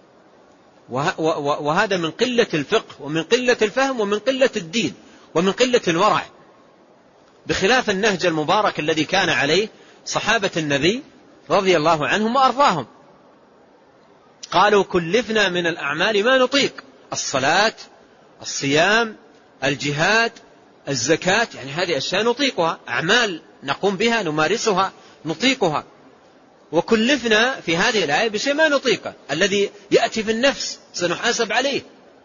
وهذا من قلة الفقه ومن قلة الفهم ومن قلة الدين ومن قلة الورع، بخلاف النهج المبارك الذي كان عليه صحابة النبي رضي الله عنهم وأرضاهم. قالوا كلفنا من الأعمال ما نطيق، الصلاة، الصيام، الجهاد، الزكاة، يعني هذه أشياء نطيقها، أعمال نقوم بها نمارسها نطيقها. وكلفنا في هذه الآية بشيء ما نطيقه، الذي يأتي في النفس سنحاسب عليه.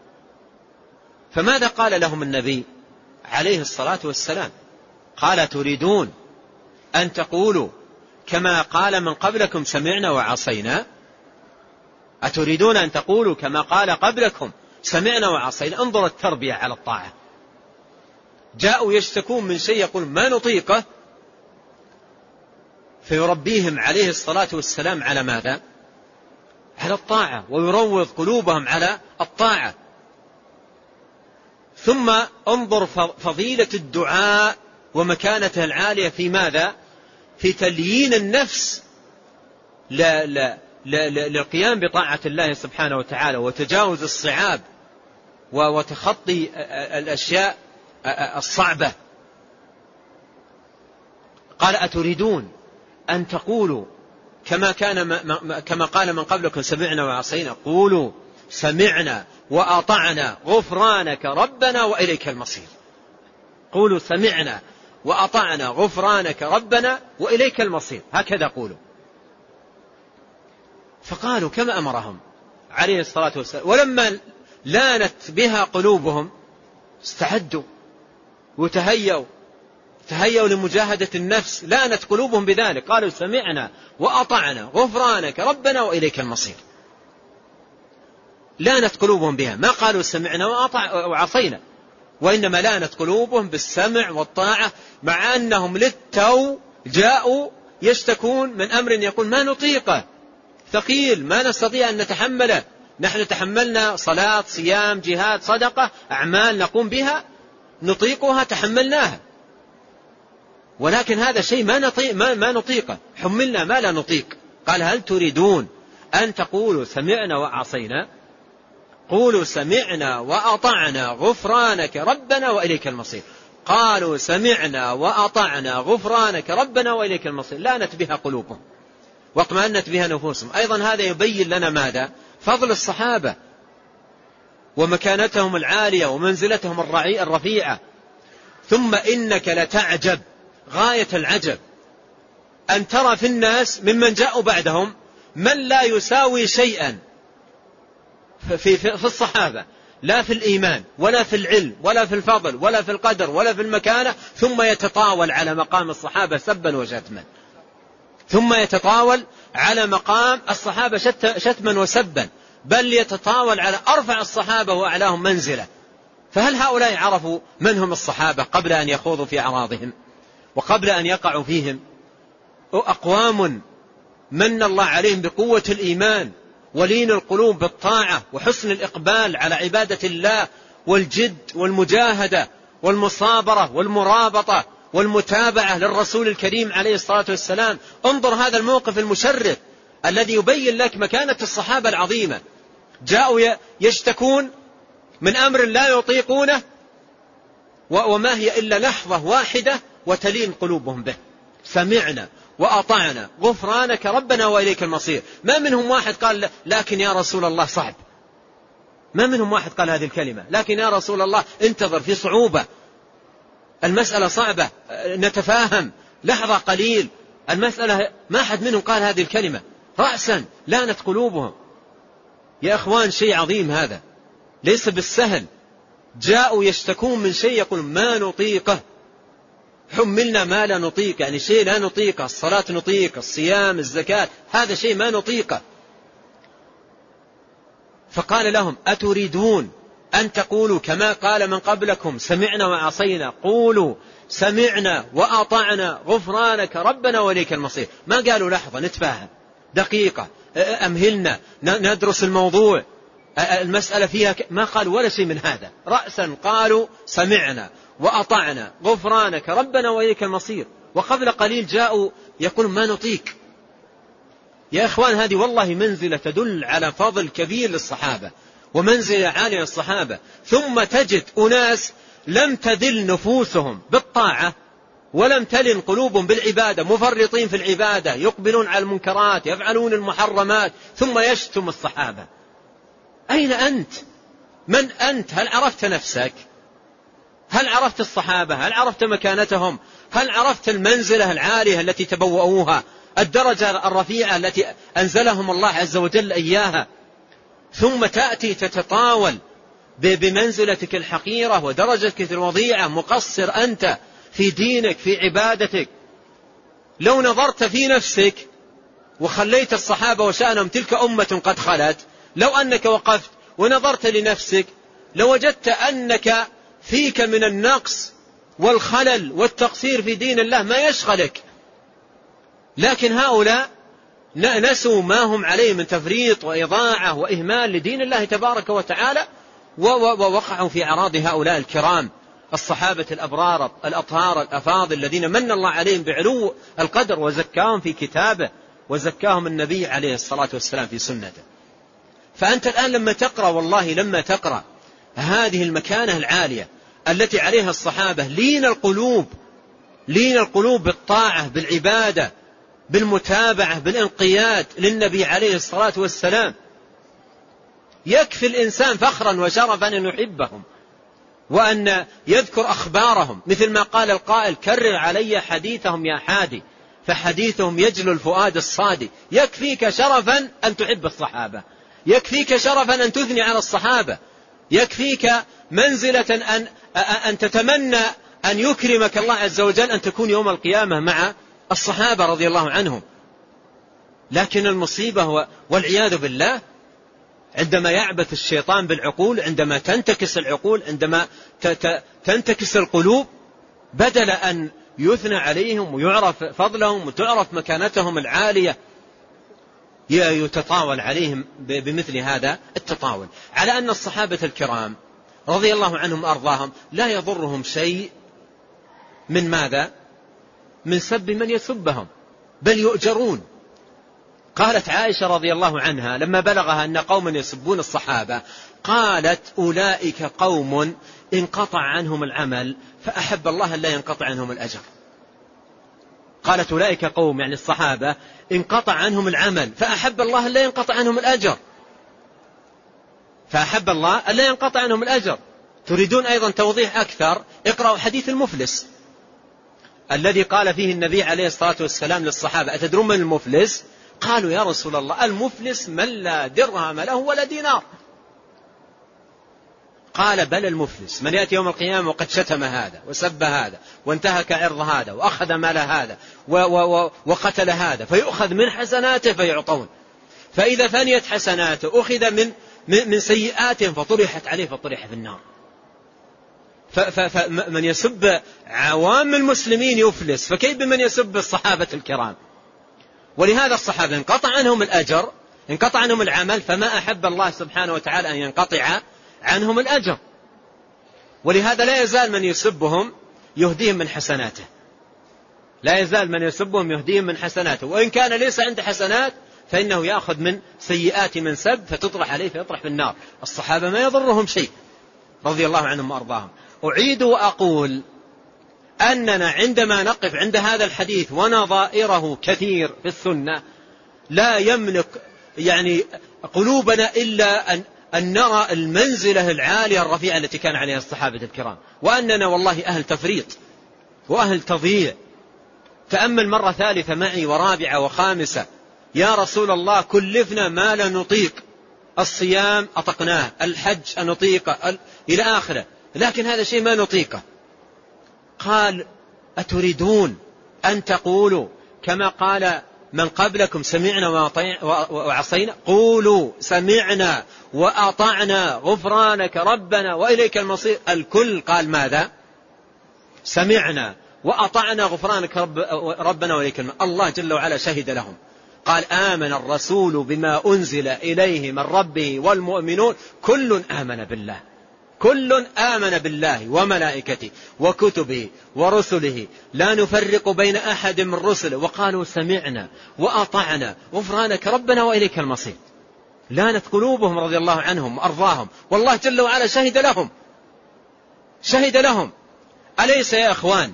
فماذا قال لهم النبي عليه الصلاة والسلام؟ قال تريدون أن تقولوا كما قال من قبلكم سمعنا وعصينا؟ أتريدون أن تقولوا كما قال قبلكم سمعنا وعصينا؟ انظر التربية على الطاعة. جاءوا يشتكون من شيء يقول ما نطيقه، فيربيهم عليه الصلاة والسلام على ماذا؟ على الطاعة، ويروض قلوبهم على الطاعة. ثم انظر فضيلة الدعاء ومكانته العالية في ماذا؟ في تليين النفس لا لا لا للقيام بطاعة الله سبحانه وتعالى، وتجاوز الصعاب وتخطي الأشياء الصعبة. قال أتريدون أن تقولوا كما كان كما قال من قبلكم سمعنا وعصينا؟ قولوا سمعنا وأطعنا غفرانك ربنا وإليك المصير. قولوا سمعنا وأطعنا غفرانك ربنا وإليك المصير، هكذا قولوا. فقالوا كما أمرهم عليه الصلاة والسلام. ولما لانت بها قلوبهم استعدوا وتهيأوا تهيأوا لمجاهدة النفس، لانت قلوبهم بذلك، قالوا سمعنا وأطعنا غفرانك ربنا وإليك المصير. لانت قلوبهم بها، ما قالوا سمعنا وعصينا، وإنما لانت قلوبهم بالسمع والطاعة، مع أنهم للتو جاءوا يشتكون من أمر يقول ما نطيقه، ثقيل، ما نستطيع أن نتحمله. نحن تحملنا صلاة، صيام، جهاد، صدقة، أعمال نقوم بها نطيقها، تحملناها، ولكن هذا شيء ما نطيق ما, ما نطيقه، حملنا ما لا نطيق. قال هل تريدون أن تقولوا سمعنا وعصينا؟ قولوا سمعنا وأطعنا غفرانك ربنا وإليك المصير. قالوا سمعنا وأطعنا غفرانك ربنا وإليك المصير، لانت بها قلوبهم واطمأنت بها نفوسهم. أيضا هذا يبين لنا ماذا؟ فضل الصحابة ومكانتهم العالية ومنزلتهم الرفيعة. ثم إنك لتعجب غاية العجب أن ترى في الناس ممن جاءوا بعدهم من لا يساوي شيئا في, في الصحابة، لا في الإيمان ولا في العلم ولا في الفضل ولا في القدر ولا في المكانة، ثم يتطاول على مقام الصحابة سبا وشتما، ثم يتطاول على مقام الصحابة شتما وسبا، بل يتطاول على أرفع الصحابة وأعلاهم منزلة. فهل هؤلاء عرفوا من هم الصحابة قبل أن يخوضوا في أعراضهم وقبل أن يقعوا فيهم؟ أقوام من الله عليهم بقوة الإيمان ولين القلوب بالطاعة وحسن الإقبال على عبادة الله والجد والمجاهدة والمصابرة والمرابطة والمتابعة للرسول الكريم عليه الصلاة والسلام. انظر هذا الموقف المشرف الذي يبين لك مكانة الصحابة العظيمة. جاءوا يشتكون من أمر لا يطيقونه، وما هي إلا لحظة واحدة وتلين قلوبهم به. سمعنا وأطعنا غفرانك ربنا وإليك المصير. ما منهم واحد قال لكن يا رسول الله صعب، ما منهم واحد قال هذه الكلمة لكن يا رسول الله انتظر في صعوبة، المسألة صعبة، نتفاهم، لحظة قليل، المسألة. ما أحد منهم قال هذه الكلمة، رأسا لانت قلوبهم. يا أخوان شيء عظيم هذا، ليس بالسهل. جاءوا يشتكون من شيء يقول ما نطيقه، حملنا ما لا نطيق، يعني شيء لا نطيقه، الصلاة نطيق، الصيام، الزكاة، هذا شيء ما نطيقه. فقال لهم أتريدون أن تقولوا كما قال من قبلكم سمعنا وعصينا؟ قولوا سمعنا وأطعنا غفرانك ربنا وإليك المصير. ما قالوا لحظة نتفاهم، دقيقة، أمهلنا ندرس الموضوع، المسألة فيها ك... ما قالوا ولا شيء من هذا، رأسا قالوا سمعنا وأطعنا غفرانك ربنا وإليك المصير. وقبل قليل جاءوا يقولون ما نطيق. يا إخوان هذه والله منزلة تدل على فضل كبير للصحابة ومنزلة عالية للصحابة. ثم تجد أناس لم تذل نفوسهم بالطاعة ولم تلن قلوبهم بالعبادة، مفرطين في العبادة، يقبلون على المنكرات، يفعلون المحرمات، ثم يشتم الصحابة. أين أنت؟ من أنت؟ هل عرفت نفسك؟ هل عرفت الصحابة؟ هل عرفت مكانتهم؟ هل عرفت المنزلة العالية التي تبوؤوها، الدرجة الرفيعة التي أنزلهم الله عز وجل إياها؟ ثم تأتي تتطاول بمنزلتك الحقيرة ودرجتك الوضيعة، مقصر أنت في دينك في عبادتك. لو نظرت في نفسك وخليت الصحابة وشأنهم تلك أمة قد خلت، لو أنك وقفت ونظرت لنفسك لوجدت أنك فيك من النقص والخلل والتقصير في دين الله ما يشغلك. لكن هؤلاء نسوا ما هم عليه من تفريط وإضاعة وإهمال لدين الله تبارك وتعالى، ووقعوا في أعراض هؤلاء الكرام الصحابة الأبرار الأطهار الأفاضل الذين من الله عليهم بعلو القدر وزكاهم في كتابه وزكاهم النبي عليه الصلاة والسلام في سنته. فأنت الآن لما تقرأ، والله لما تقرأ هذه المكانة العالية التي عليها الصحابة، لين القلوب لين القلوب بالطاعة بالعبادة بالمتابعة بالانقياد للنبي عليه الصلاة والسلام، يكفي الإنسان فخرا وشرفا أن يحبهم وأن يذكر أخبارهم، مثل ما قال القائل: كرر علي حديثهم يا حادي فحديثهم يجلو الفؤاد الصادي. يكفيك شرفا أن تحب الصحابة، يكفيك شرفا أن تثني على الصحابة، يكفيك منزلة أن, أن تتمنى أن يكرمك الله عز وجل أن تكون يوم القيامة مع الصحابة رضي الله عنهم. لكن المصيبة والعياذ بالله عندما يعبث الشيطان بالعقول، عندما تنتكس العقول، عندما تنتكس القلوب، بدل أن يثنى عليهم ويعرف فضلهم وتعرف مكانتهم العالية، يتطاول عليهم بمثل هذا التطاول. على أن الصحابة الكرام رضي الله عنهم وأرضاهم لا يضرهم شيء من ماذا؟ من سب من يسبهم، بل يؤجرون. قالت عائشة رضي الله عنها لما بلغها أن قوما يسبون الصحابة، قالت: أولئك قوم انقطع عنهم العمل فأحب الله أن لا ينقطع عنهم الأجر. قالت: أولئك قوم يعني الصحابة انقطع عنهم العمل فأحب الله أن لا ينقطع عنهم الأجر، فأحب الله أن لا ينقطع عنهم الأجر. تريدون أيضا توضيح أكثر؟ اقرأوا حديث المفلس الذي قال فيه النبي عليه الصلاة والسلام للصحابة: أتدرون من المفلس؟ قالوا: يا رسول الله، المفلس من لا درهم له ولا دينار. قال: بل المفلس من يأتي يوم القيامة وقد شتم هذا وسب هذا وانتهك عرض هذا وأخذ مال هذا وقتل هذا، فيؤخذ من حسناته فيعطون، فإذا فنيت حسناته أخذ من من سيئاتهم فطرحت عليه فطرح في النار. فمن يسب عوام المسلمين يفلس، فكيف بمن يسب الصحابة الكرام؟ ولهذا الصحابة انقطع عنهم الأجر، انقطع عنهم العمل، فما أحب الله سبحانه وتعالى أن ينقطع عنهم الأجر. ولهذا لا يزال من يسبهم يهديهم من حسناته، لا يزال من يسبهم يهديهم من حسناته، وإن كان ليس عنده حسنات فإنه يأخذ من سيئات من سب فتطرح عليه فيطرح في النار. الصحابة ما يضرهم شيء رضي الله عنهم وأرضاهم. أعيد وأقول أننا عندما نقف عند هذا الحديث ونظائره كثير في السنة لا يملك يعني قلوبنا إلا أن, أن نرى المنزلة العالية الرفيعة التي كان عليها الصحابة الكرام، وأننا والله أهل تفريط وأهل تضييع. تأمل مرة ثالثة معي ورابعة وخامسة: يا رسول الله كلفنا ما لا نطيق، الصيام أطقناه، الحج أنطيقه إلى آخره، لكن هذا شيء ما نطيقه. قال: أتريدون أن تقولوا كما قال من قبلكم سمعنا وعصينا؟ قولوا سمعنا وأطعنا غفرانك ربنا وإليك المصير. الكل قال ماذا؟ سمعنا وأطعنا غفرانك رب ربنا وإليك المصير. الله جل وعلا شهد لهم، قال: آمن الرسول بما أنزل إليه من ربه والمؤمنون كل آمن بالله، كل آمن بالله وملائكته وكتبه ورسله لا نفرق بين أحد من رسله وقالوا سمعنا وأطعنا غفرانك ربنا وإليك المصير. لانت قلوبهم رضي الله عنهم وأرضاهم، والله جل وعلا شهد لهم، شهد لهم. أليس يا أخوان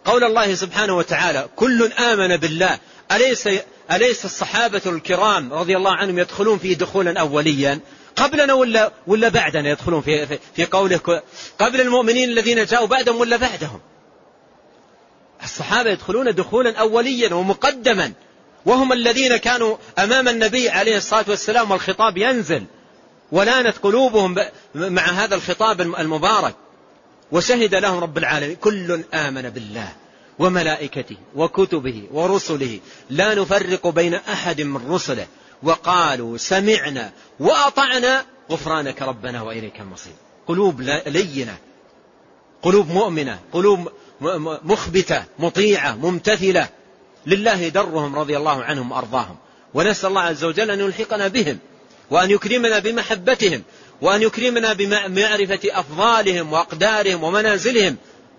قول الله سبحانه وتعالى كل آمن بالله، أليس, أليس الصحابة الكرام رضي الله عنهم يدخلون فيه دخولا أوليا قبلنا ولا, ولا بعدنا؟ يدخلون في, في, في قوله قبل المؤمنين الذين جاءوا بعدهم ولا بعدهم؟ الصحابة يدخلون دخولا أوليا ومقدما، وهم الذين كانوا أمام النبي عليه الصلاة والسلام والخطاب ينزل، ولانت قلوبهم مع هذا الخطاب المبارك، وشهد لهم رب العالمين كل آمن بالله وملائكته وكتبه ورسله لا نفرق بين أحد من رسله وقالوا سمعنا وأطعنا غفرانك ربنا وإليك المصير. قلوب لينة، قلوب مؤمنة، قلوب مخبتة مطيعة ممتثلة لله درهم رضي الله عنهم وأرضاهم. ونسأل الله عز وجل أن يلحقنا بهم، وأن يكرمنا بمحبتهم، وأن يكرمنا بمعرفة أفضالهم وأقدارهم ومنازلهم.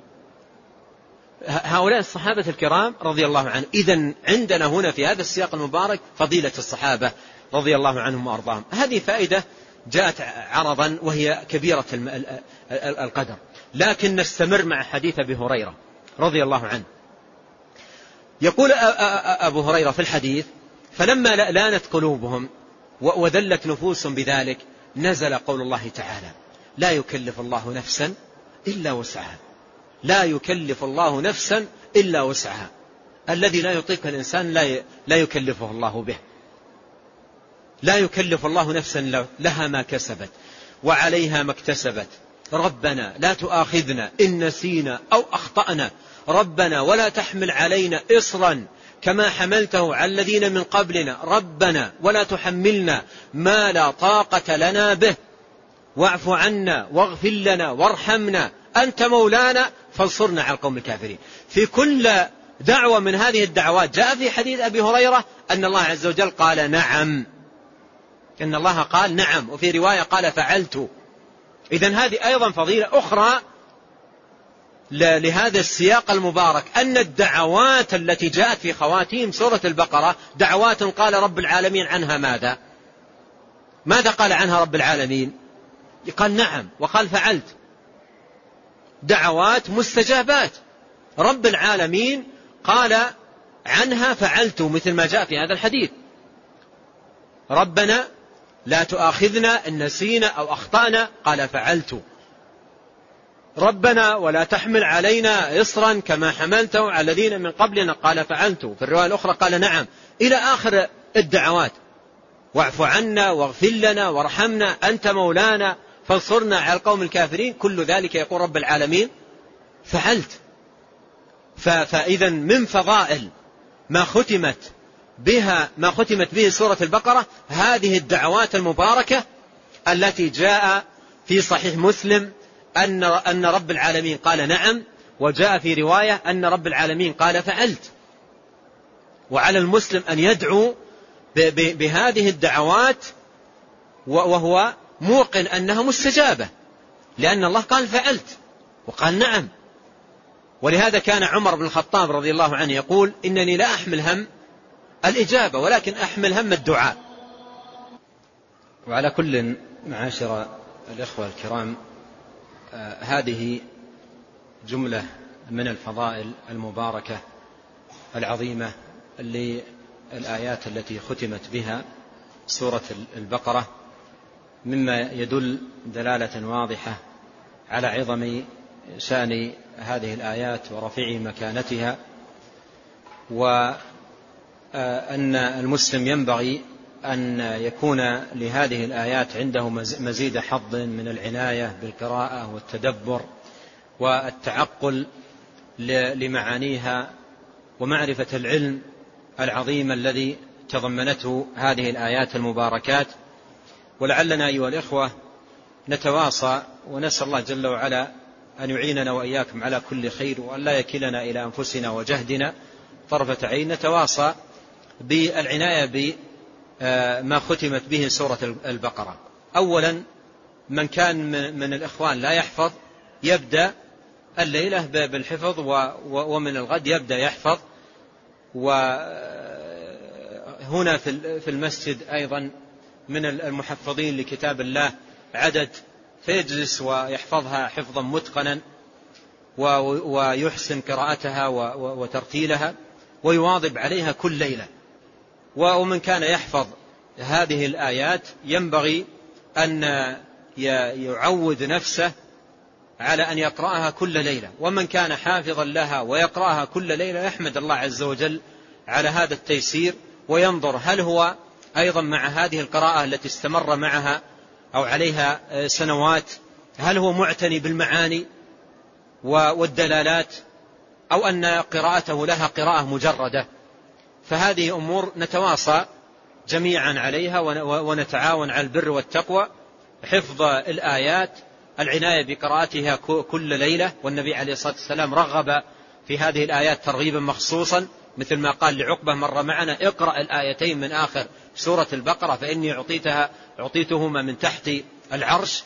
هؤلاء الصحابة الكرام رضي الله عنهم. إذن عندنا هنا في هذا السياق المبارك فضيلة الصحابة رضي الله عنهم وأرضاهم. هذه فائدة جاءت عرضا وهي كبيرة القدر. لكن نستمر مع حديث أبي هريرة رضي الله عنه. يقول أبو هريرة في الحديث: فلما لانت قلوبهم وذلت نفوسهم بذلك نزل قول الله تعالى: لا يكلف الله نفسا إلا وسعها. لا يكلف الله نفسا إلا وسعها. الذي لا يطيق الإنسان لا يكلفه الله به. لا يكلف الله نفسا لها ما كسبت وعليها ما اكتسبت. ربنا لا تؤاخذنا إن نسينا أو أخطأنا. ربنا ولا تحمل علينا إصرا كما حملته على الذين من قبلنا. ربنا ولا تحملنا ما لا طاقة لنا به. واعف عنا واغفر لنا وارحمنا أنت مولانا فانصرنا على القوم الكافرين. في كل دعوة من هذه الدعوات جاء في حديث أبي هريرة أن الله عز وجل قال نعم، إن الله قال نعم، وفي رواية قال فعلت. إذن هذه أيضا فضيلة أخرى لهذا السياق المبارك، أن الدعوات التي جاءت في خواتيم سورة البقرة دعوات قال رب العالمين عنها ماذا؟ ماذا قال عنها رب العالمين؟ قال نعم وقال فعلت. دعوات مستجابات رب العالمين قال عنها فعلت، مثل ما جاء في هذا الحديث: ربنا لا تؤاخذنا إن نسينا أو أخطأنا قال فعلت. ربنا ولا تحمل علينا إصرا كما حملته على الذين من قبلنا قال فعلت. في الرواية الأخرى قال نعم، إلى آخر الدعوات. واعف عنا واغفر لنا وارحمنا أنت مولانا فانصرنا على القوم الكافرين. كل ذلك يقول رب العالمين فعلت. فإذا من فضائل ما ختمت بها ما ختمت به سورة البقرة هذه الدعوات المباركة التي جاء في صحيح مسلم أن أن رب العالمين قال نعم، وجاء في رواية أن رب العالمين قال فعلت. وعلى المسلم أن يدعو بهذه الدعوات وهو موقن أنها مستجابة، لأن الله قال فعلت وقال نعم. ولهذا كان عمر بن الخطاب رضي الله عنه يقول: إنني لا أحمل هم الإجابة ولكن أحمل هم الدعاء. وعلى كل، معاشر الإخوة الكرام، آه هذه جملة من الفضائل المباركة العظيمة للآيات التي ختمت بها سورة البقرة، مما يدل دلالة واضحة على عظم شأن هذه الآيات ورفيع مكانتها، وأن المسلم ينبغي أن يكون لهذه الآيات عنده مزيد حظ من العناية بالقراءة والتدبر والتعقل لمعانيها ومعرفة العلم العظيم الذي تضمنته هذه الآيات المباركات. ولعلنا أيها الإخوة نتواصى ونسأل الله جل وعلا أن يعيننا وإياكم على كل خير، وأن لا يكلنا إلى أنفسنا وجهدنا طرفة عين. نتواصى بالعناية بما ختمت به سورة البقرة. أولا، من كان من الإخوان لا يحفظ يبدأ الليلة بالحفظ، ومن الغد يبدأ يحفظ. وهنا في المسجد أيضا من المحفظين لكتاب الله عدد، فيجلس ويحفظها حفظا متقنا ويحسن قراءتها وترتيلها ويواظب عليها كل ليلة. ومن كان يحفظ هذه الآيات ينبغي أن يعود نفسه على أن يقرأها كل ليلة، ومن كان حافظا لها ويقرأها كل ليلة يحمد الله عز وجل على هذا التيسير، وينظر هل هو أيضا مع هذه القراءة التي استمر معها أو عليها سنوات هل هو معتني بالمعاني والدلالات، أو أن قراءته لها قراءة مجردة. فهذه أمور نتواصى جميعا عليها ونتعاون على البر والتقوى، حفظ الآيات، العناية بقراءتها كل ليلة. والنبي عليه الصلاة والسلام رغب في هذه الآيات ترغيبا مخصوصا، مثل ما قال لعقبة مر معنا: اقرأ الآيتين من آخر سورة البقرة فإني أعطيتها أعطيتهما من تحت العرش.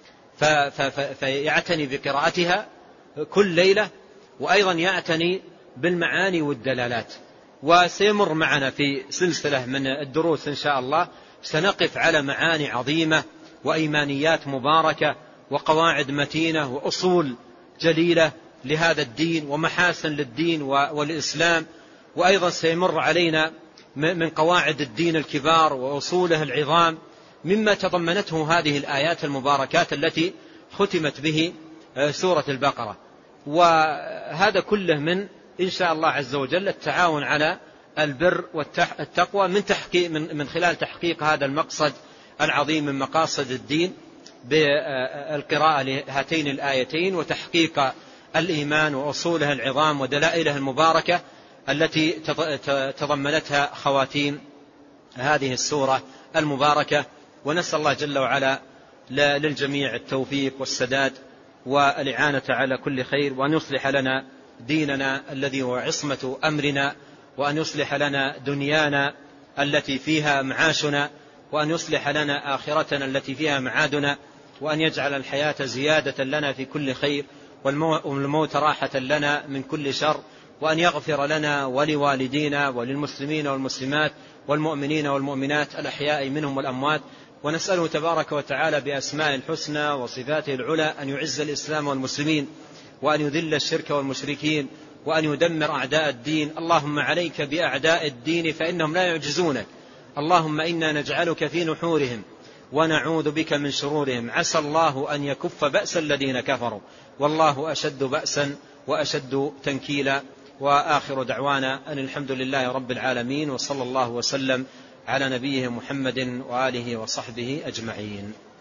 فيعتني بقراءتها كل ليلة، وأيضا يعتني بالمعاني والدلالات. وسيمر معنا في سلسلة من الدروس إن شاء الله سنقف على معاني عظيمة وإيمانيات مباركة وقواعد متينة وأصول جليلة لهذا الدين ومحاسن للدين والإسلام. وأيضا سيمر علينا من قواعد الدين الكبار وأصوله العظام مما تضمنته هذه الآيات المباركات التي ختمت به سورة البقرة. وهذا كله من إن شاء الله عز وجل التعاون على البر والتقوى من تحقيق من خلال تحقيق هذا المقصد العظيم من مقاصد الدين بالقراءة لهاتين الآيتين، وتحقيق الإيمان وأصوله العظام ودلائله المباركة التي تضمنتها خواتيم هذه السورة المباركة. ونسأل الله جل وعلا للجميع التوفيق والسداد والإعانة على كل خير، وأن يصلح لنا ديننا الذي هو عصمة أمرنا، وأن يصلح لنا دنيانا التي فيها معاشنا، وأن يصلح لنا آخرتنا التي فيها معادنا، وأن يجعل الحياة زيادة لنا في كل خير والموت راحة لنا من كل شر، وأن يغفر لنا ولوالدينا وللمسلمين والمسلمات والمؤمنين والمؤمنات الأحياء منهم والأموات. ونسأله تبارك وتعالى بأسماء الحسنى وصفاته العلى أن يعز الإسلام والمسلمين، وأن يذل الشرك والمشركين، وأن يدمر أعداء الدين. اللهم عليك بأعداء الدين فإنهم لا يعجزونك. اللهم إنا نجعلك في نحورهم ونعوذ بك من شرورهم. عسى الله أن يكف بأس الذين كفروا، والله أشد بأسا وأشد تنكيلا. وآخر دعوانا أن الحمد لله رب العالمين، وصلى الله وسلم على نبيه محمد وآله وصحبه أجمعين.